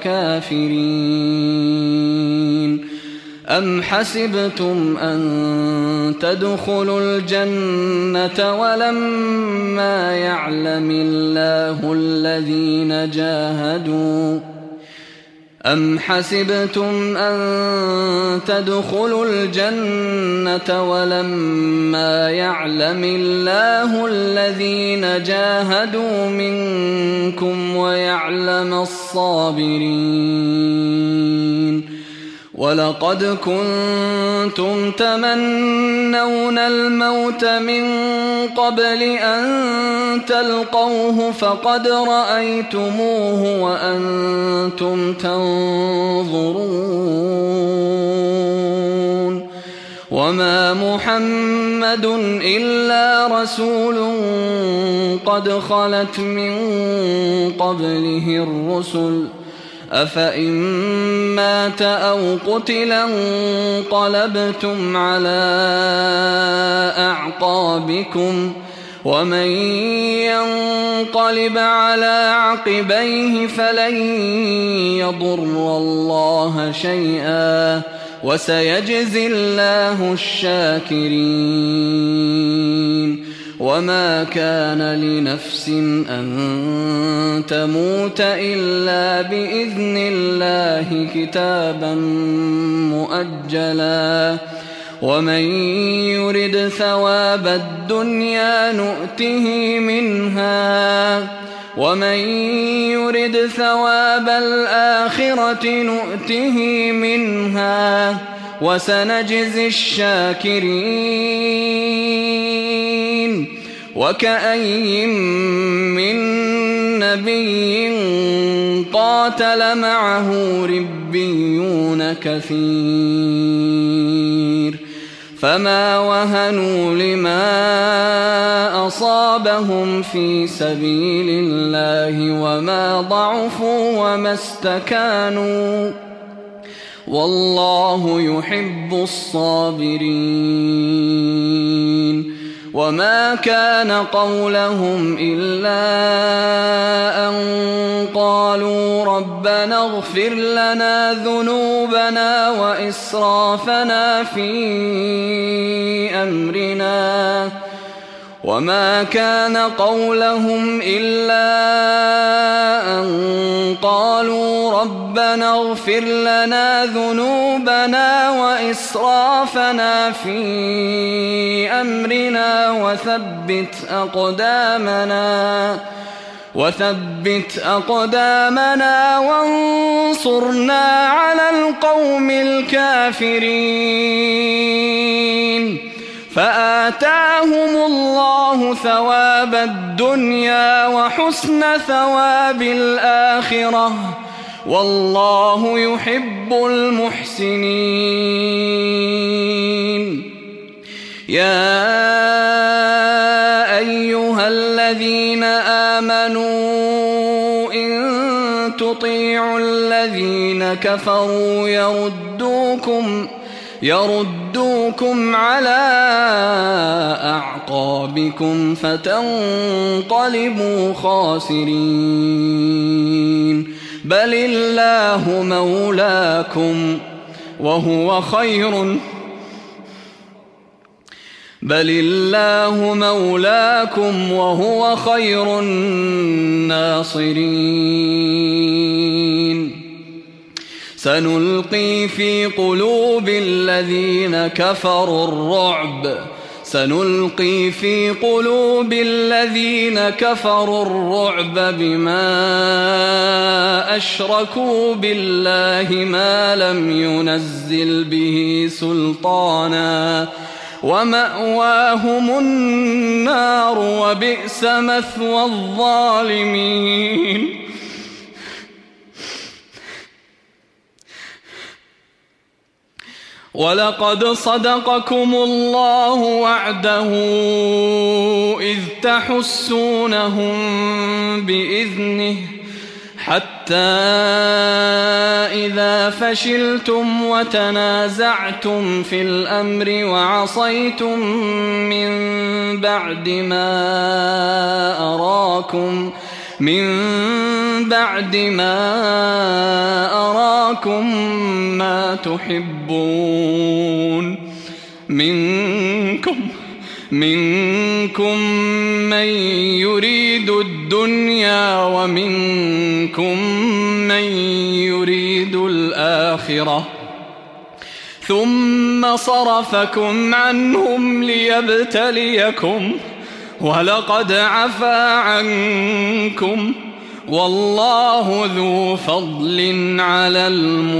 الكافرين أم حسبتم أن تدخلوا الجنة ولما يعلم الله الذين جاهدوا أم حسبتم أن تدخلوا الجنة ولما يعلم الله الذين جاهدوا منكم ويعلم الصابرين ولقد كنتم تمنون الموت من قبل أن تلقوه فقد رأيتموه وأنتم تنظرون وما محمد إلا رسول قد خلت من قبله الرسل أفإن مات أو قتلا انقلبتم على أعقابكم ومن ينقلب على عقبيه فلن يضر الله شيئا وسيجزي الله الشاكرين. وما كان لنفس أن تموت إلا بإذن الله كتابا مؤجلا ومن يرد ثواب الدنيا نؤته منها ومن يرد ثواب الآخرة نؤته منها وسنجزي الشاكرين. وكأين من نبي قاتل معه ربيون كثير فما وهنوا لما أصابهم في سبيل الله وما ضعفوا وما استكانوا والله يحب الصابرين. وما كان قولهم إلا أن قالوا ربنا اغفر لنا ذنوبنا وإسرافنا في أمرنا وما كان قولهم إلا أن قالوا ربنا اغفر لنا ذنوبنا وإسرافنا في أمرنا وثبت أقدامنا وانصرنا على القوم الكافرين. فآتاهم الله ثواب الدنيا وحسن ثواب الآخرة والله يحب المحسنين. يا أيها الذين آمنوا إن تطيعوا الذين كفروا يردوكم على أعقابكم فتنقلبوا خاسرين. بل الله مولاكم وهو خير الناصرين. سنلقي في قلوب الذين كفروا الرعب بما أشركوا بالله ما لم ينزل به سلطانا ومأواهم النار وبئس مثوى الظالمين. ولقد صدقكم الله وعده إذ تحسونهم بإذنه حتى إذا فشلتم وتنازعتم في الأمر وعصيتم من بعد ما أراكم ما تحبون منكم من يريد الدنيا ومنكم من يريد الآخرة ثم صرفكم عنهم ليبتليكم ولقد عفا عنكم والله ذو فضل على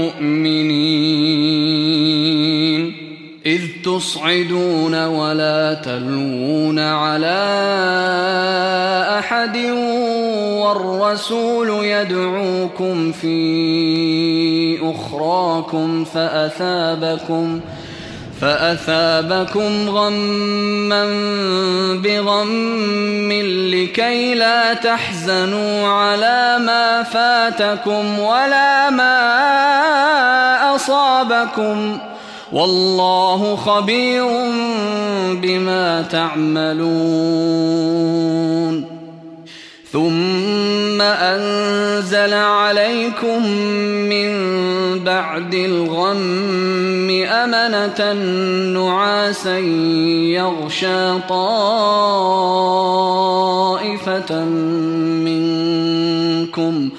المؤمنين. إذ تصعدون ولا تلوون على أحد والرسول يدعوكم في أخراكم فأثابكم غما بغم لكي لا تحزنوا على ما فاتكم ولا ما أصابكم والله خبير بما تعملون. ثم أنزل عليكم من بعد الغم أمنة نعاسا يغشى طائفة منكم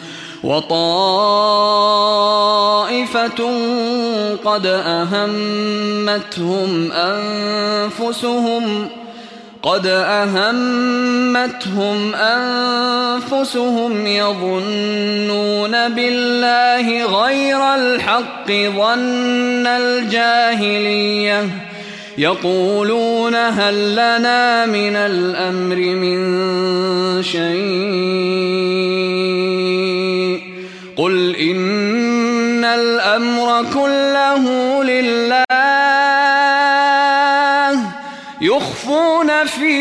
وطائفة قد أهمتهم أنفسهم يظنون بالله غير الحق ظن الجاهلية يقولون هل لنا من الأمر من شيء قل إن الأمر كله لله يخفون في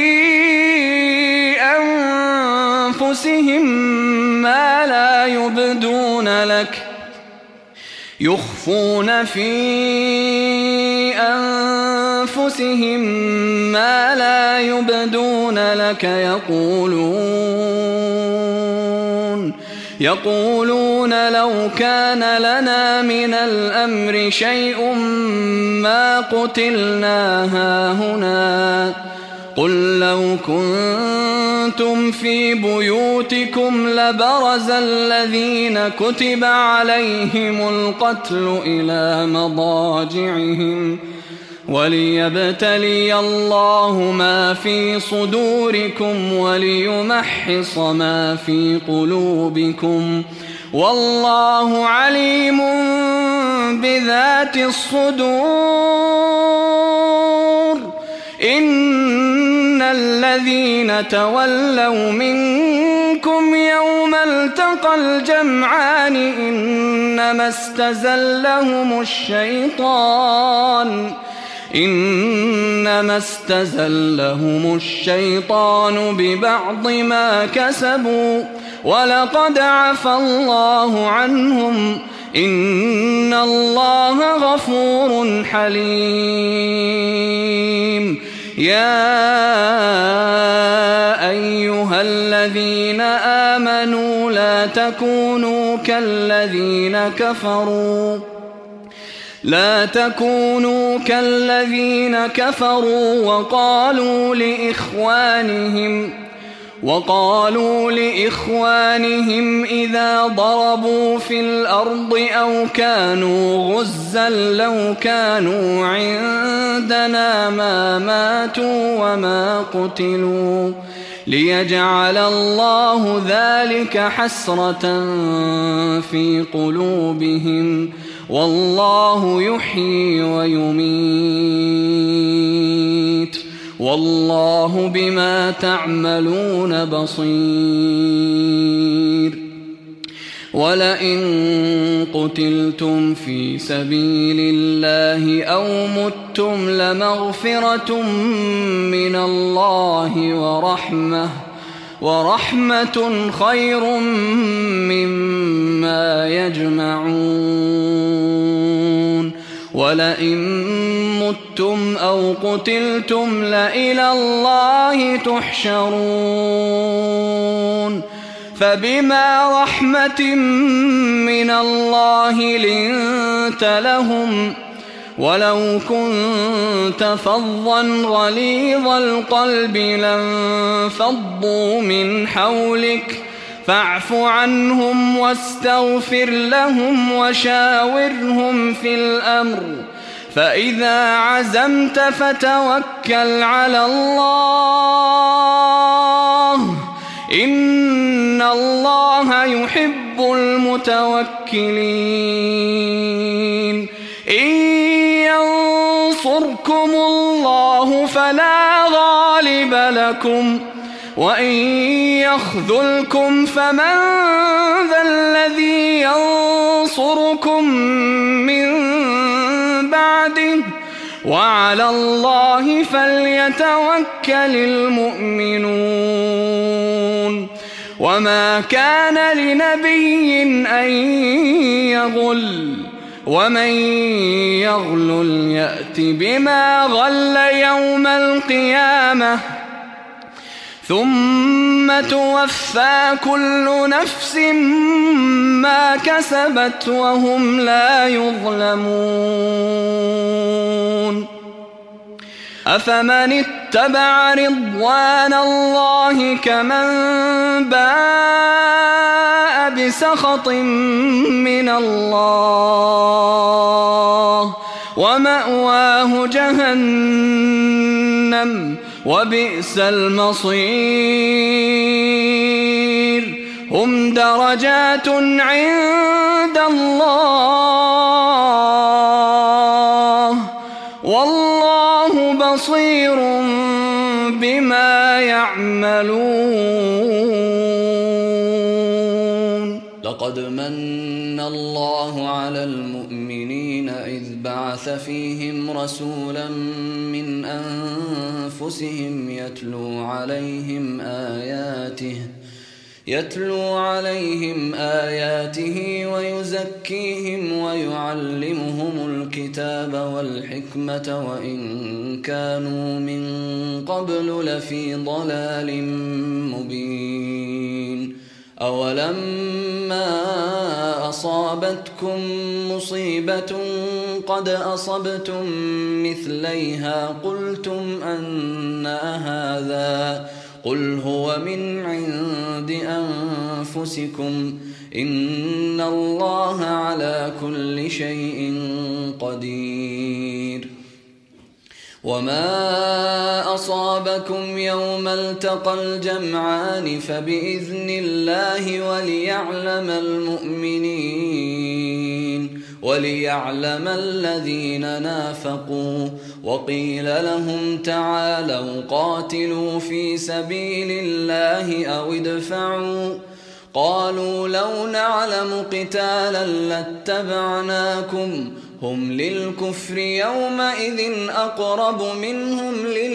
أنفسهم ما لا يبدون لك يقولون لو كان لنا من الأمر شيء ما قتلنا هاهنا قل لو كنتم في بيوتكم لبرز الذين كتب عليهم القتل إلى مضاجعهم وليبتلي الله ما في صدوركم وليمحص ما في قلوبكم والله عليم بذات الصدور. إن الذين تولوا منكم يوم التقى الجمعان إنما استزلهم الشيطان ببعض ما كسبوا ولقد عفى الله عنهم إن الله غفور حليم. يا أيها الذين آمنوا لا تكونوا كالذين كفروا وقالوا لإخوانهم إذا ضربوا في الأرض أو كانوا غزا لو كانوا عندنا ما ماتوا وما قتلوا ليجعل الله ذلك حسرة في قلوبهم والله يحيي ويميت والله بما تعملون بصير. ولئن قتلتم في سبيل الله أو متم لمغفرة من الله ورحمة خير مما يجمعون. ولئن متم أو قتلتم لإلى الله تحشرون. فبما رحمة من الله لنت لهم ولو كنت فظا غليظ القلب لانفضوا من حولك فاعف عنهم واستغفر لهم وشاورهم في الأمر فإذا عزمت فتوكل على الله إن الله يحب المتوكلين. إن ينصركم الله فلا غالب لكم وإن يخذلكم فمن ذا الذي ينصركم من بعده وعلى الله فليتوكل المؤمنون. وما كان لنبي أن يغل ومن يغلل يأت بما غل يوم القيامة ثم توفى كل نفس ما كسبت وهم لا يظلمون أفمن اتبع رضوان الله كمن باء بسخط من الله ومأواه جهنم وبئس المصير هم درجات عند الله والله بصير بما يعملون لقد من الله على المؤمنين إذ بعث فيهم رسولا من أنفسهم يتلو عليهم آياته ويزكيهم ويعلمهم الكتاب والحكمة وإن كانوا من قبل لفي ضلال مبين أولما أصابتكم مصيبة قد أصبتم مثليها قلتم أنى هذا قل هو من عند أنفسكم إن الله على كل شيء قدير وما أصابكم يوم التقى الجمعان فبإذن الله وليعلم الذين نافقوا وقيل لهم تعالوا قاتلوا في سبيل الله أو ادفعوا قالوا لو نعلم قتالا لاتبعناكم هم للكفر يومئذ أقرب منهم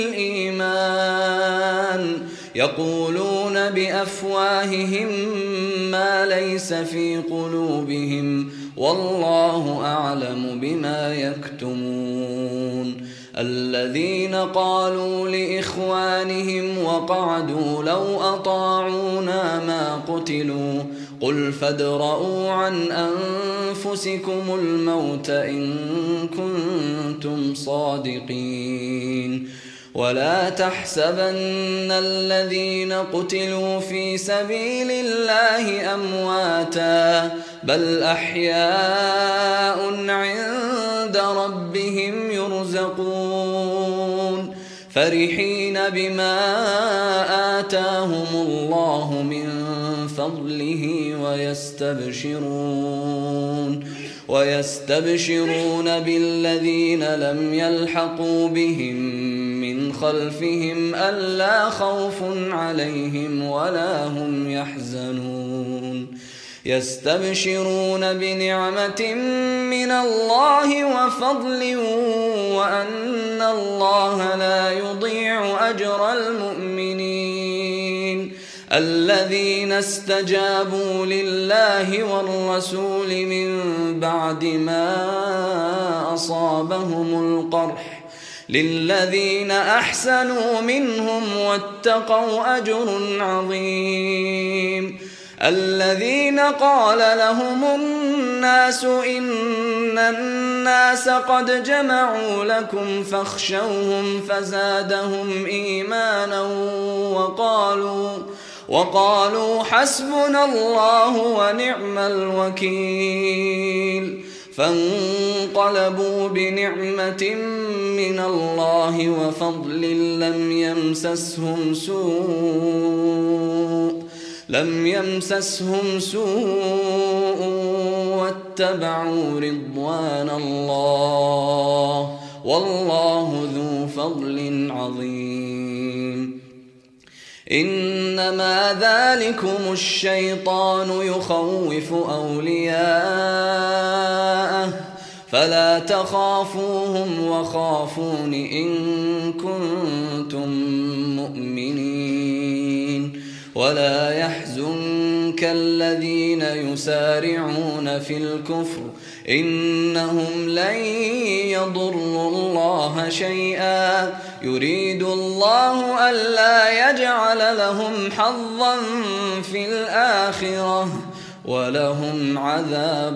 للإيمان يقولون بأفواههم ما ليس في قلوبهم والله أعلم بما يكتمون الذين قالوا لإخوانهم وقعدوا لو أطاعونا ما قتلوا قل فادرءوا عن أنفسكم الموت إن كنتم صادقين ولا تحسبن الذين قتلوا في سبيل الله أمواتا بل أحياء عند ربهم يرزقون فرحين بما آتاهم الله من فضله ويستبشرون بالذين لم يلحقوا بهم من خلفهم ألا خوف عليهم ولا هم يحزنون يستبشرون بنعمة من الله وفضل وأن الله لا يضيع أجر المؤمنين الذين استجابوا لله والرسول من بعد ما أصابهم القرح للذين أحسنوا منهم واتقوا أجر عظيم الذين قال لهم الناس إن الناس قد جمعوا لكم فاخشوهم فزادهم إيمانا وقالوا حسبنا الله ونعم الوكيل فانقلبوا بنعمة من الله وفضل لم يمسسهم سوء واتبعوا رضوان الله والله ذو فضل عظيم إنما ذلكم الشيطان يخوف أولياءه فلا تخافوهم وخافون إن كنتم مؤمنين ولا يحزنك الذين يسارعون في الكفر إنهم لن يضروا الله شيئا يريد الله ألا يجعل لهم حظا في الآخرة ولهم عذاب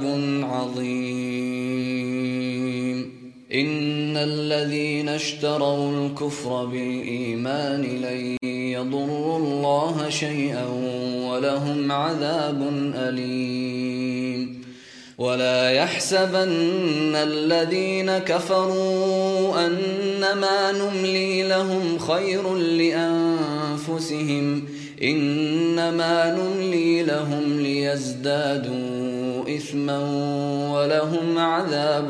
عظيم. إن الذين اشتروا الكفر بالإيمان لن يضروا الله شيئا ولهم عذاب أليم. ولا يحسبن الذين كفروا أنما نملي لهم خير لأنفسهم إنما نملي لهم ليزدادوا إثما ولهم عذاب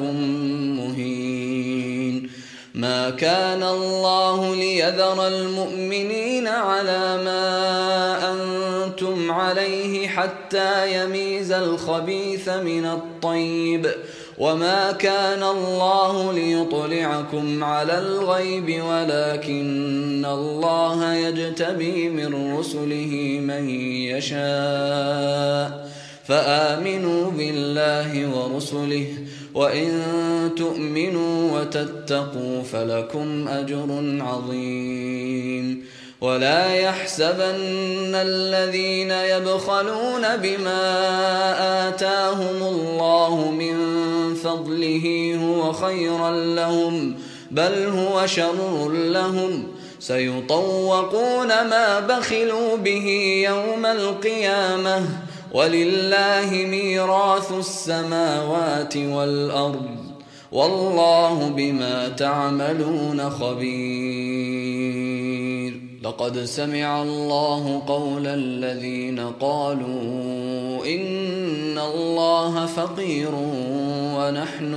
مهين. ما كان الله ليذر المؤمنين على ما أنتم عليه حتى يميز الخبيث من الطيب وما كان الله ليطلعكم على الغيب ولكن الله يجتبي من رسله من يشاء فآمنوا بالله ورسله وإن تؤمنوا وتتقوا فلكم أجر عظيم. ولا يحسبن الذين يبخلون بما آتاهم الله من فضله هو خيرا لهم بل هو شر لهم سيطوقون ما بخلوا به يوم القيامة ولله ميراث السماوات والأرض والله بما تعملون خبير. لقد سمع الله قول الذين قالوا إن الله فقير ونحن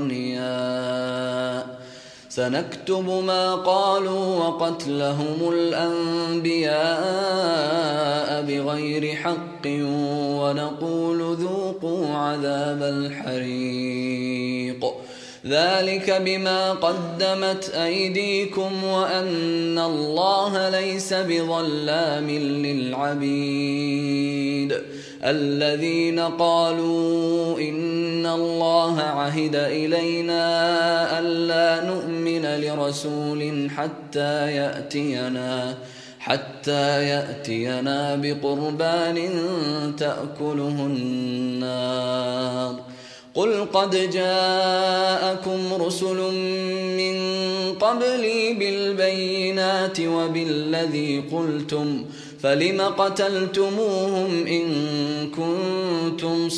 أغنياء سنكتب ما قالوا وقتلهم الأنبياء بغير حق ونقول ذوقوا عذاب الحريق ذلك بما قدمت أيديكم وأن الله ليس بظلام للعبيد. الذين قالوا إن الله عهد إلينا ألا نؤمن لرسول حتى يأتينا بقربان تأكله النار قل قد جاءكم رسل من قبلي بالبينات وبالذي قلتم فلم قتلتموهم إن كنتم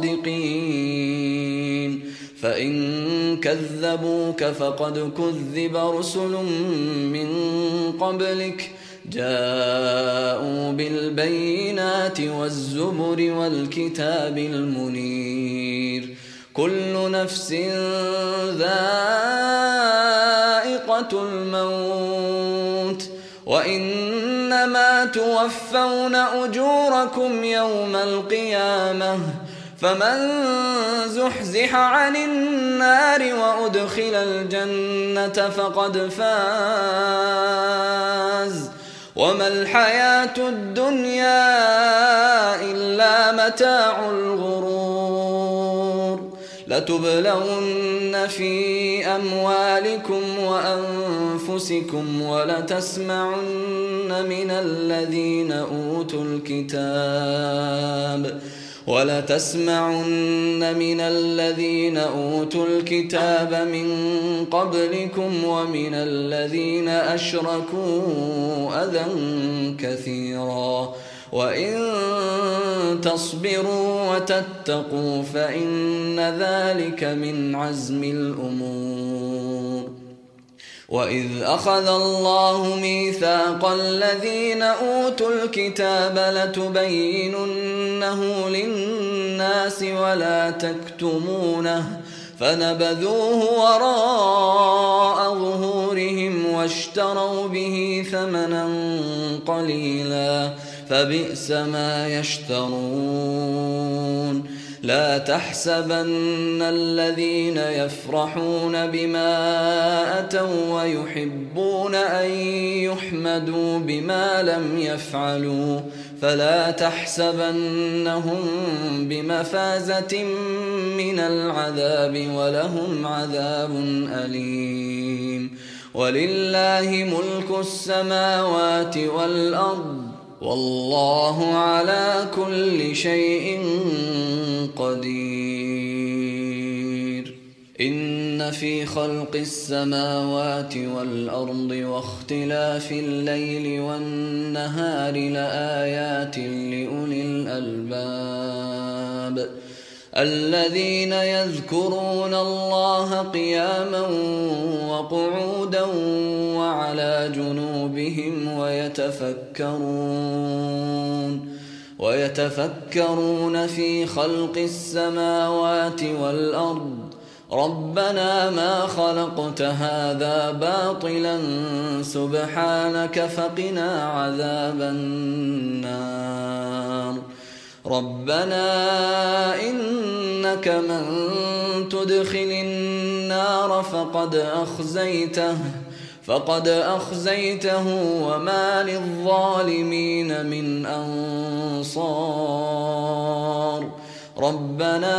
صادقين فإن كذبوك فقد كذب رسل من قبلك جاءوا بالبينات والزبر والكتاب المنير كل نفس ذائقة الموت وإنما توفون أجوركم يوم القيامة فمن زحزح عن النار وأدخل الجنة فقد فاز وما الحياة الدنيا إلا متاع الغرور لتبلون في أموالكم وأنفسكم ولتسمعن من الذين أوتوا الكتاب من قبلكم ومن الذين أشركوا أذى كثيرا وإن تصبروا وتتقوا فإن ذلك من عزم الأمور. وإذ أخذ الله ميثاق الذين أوتوا الكتاب لتبيننه للناس ولا تكتمونه فنبذوه وراء ظهورهم واشتروا به ثمنا قليلا فبئس ما يشترون لا تحسبن الذين يفرحون بما أتوا ويحبون أن يحمدوا بما لم يفعلوا فلا تحسبنهم بمفازة من العذاب ولهم عذاب أليم ولله ملك السماوات والأرض والله على كل شيء قدير إن في خلق السماوات والأرض واختلاف الليل والنهار لآيات لأولي الألباب الذين يذكرون الله قياما وقعودا وعلى جنوبهم ويتفكرون في خلق السماوات والأرض ربنا ما خلقت هذا باطلا سبحانك فقنا عذاب النار ربنا إنك من تدخل النار فقد أخزيته وما للظالمين من أنصار ربنا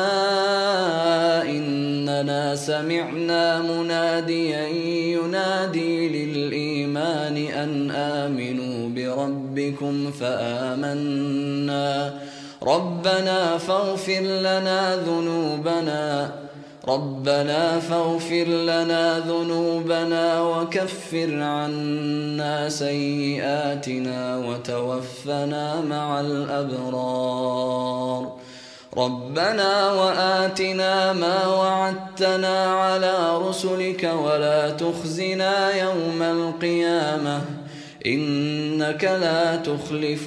إننا سمعنا مناديا ينادي للإيمان أن آمنوا بربكم فآمنا ربنا فاغفر لنا ذنوبنا وكفر عنا سيئاتنا وتوفنا مع الأبرار ربنا وآتنا ما وعدتنا على رسلك ولا تخزنا يوم القيامة إنك لا تخلف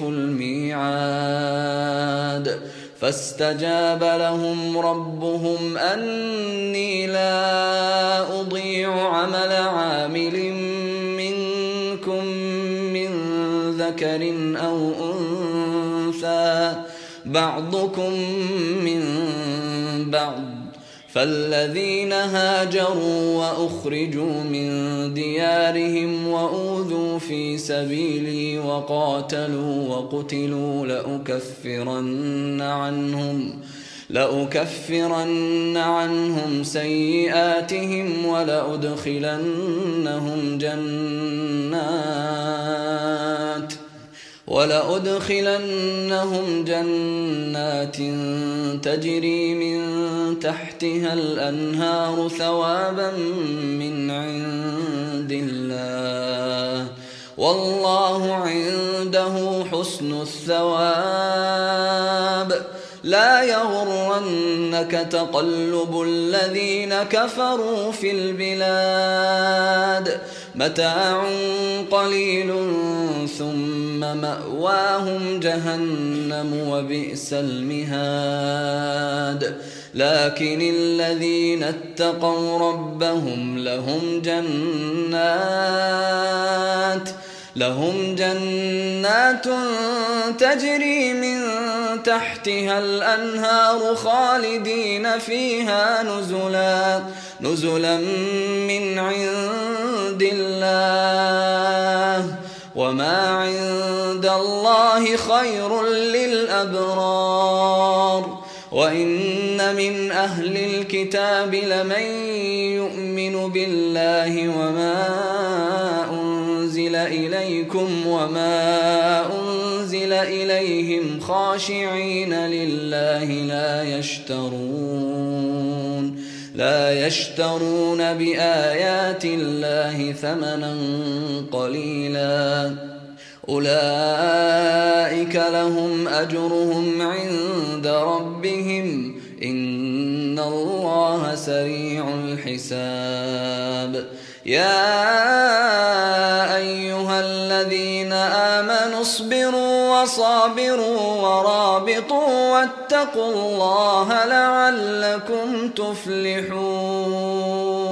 الميعاد فاستجاب لهم ربهم أني لا أضيع عمل عامل منكم من ذكر أو أنثى بعضكم من بعض فالذين هاجروا وأخرجوا من ديارهم وأوذوا في سبيلي وقاتلوا وقتلوا لأكفرن عنهم سيئاتهم ولأدخلنهم جنات تجري من تحتها الأنهار ثوابا من عند الله والله عنده حسن الثواب لا يغرنك تقلب الذين كفروا في البلاد متاع قليل ثم مأواهم جهنم وبئس المهاد لكن الذين اتقوا ربهم لهم جنات تجري من تحتها الأنهار خالدين فيها نزلا من عند الله وما عند الله خير للأبرار وإن من أهل الكتاب لمن يؤمن بالله وما أنزل إليكم وما أنزل إليهم خاشعين لله لا يشترون بآيات الله ثمنا قليلا أولئك لهم أجرهم عند ربهم إن الله سريع الحساب يا أيها الذين آمنوا اصبروا وصابروا ورابطوا واتقوا الله لعلكم تفلحون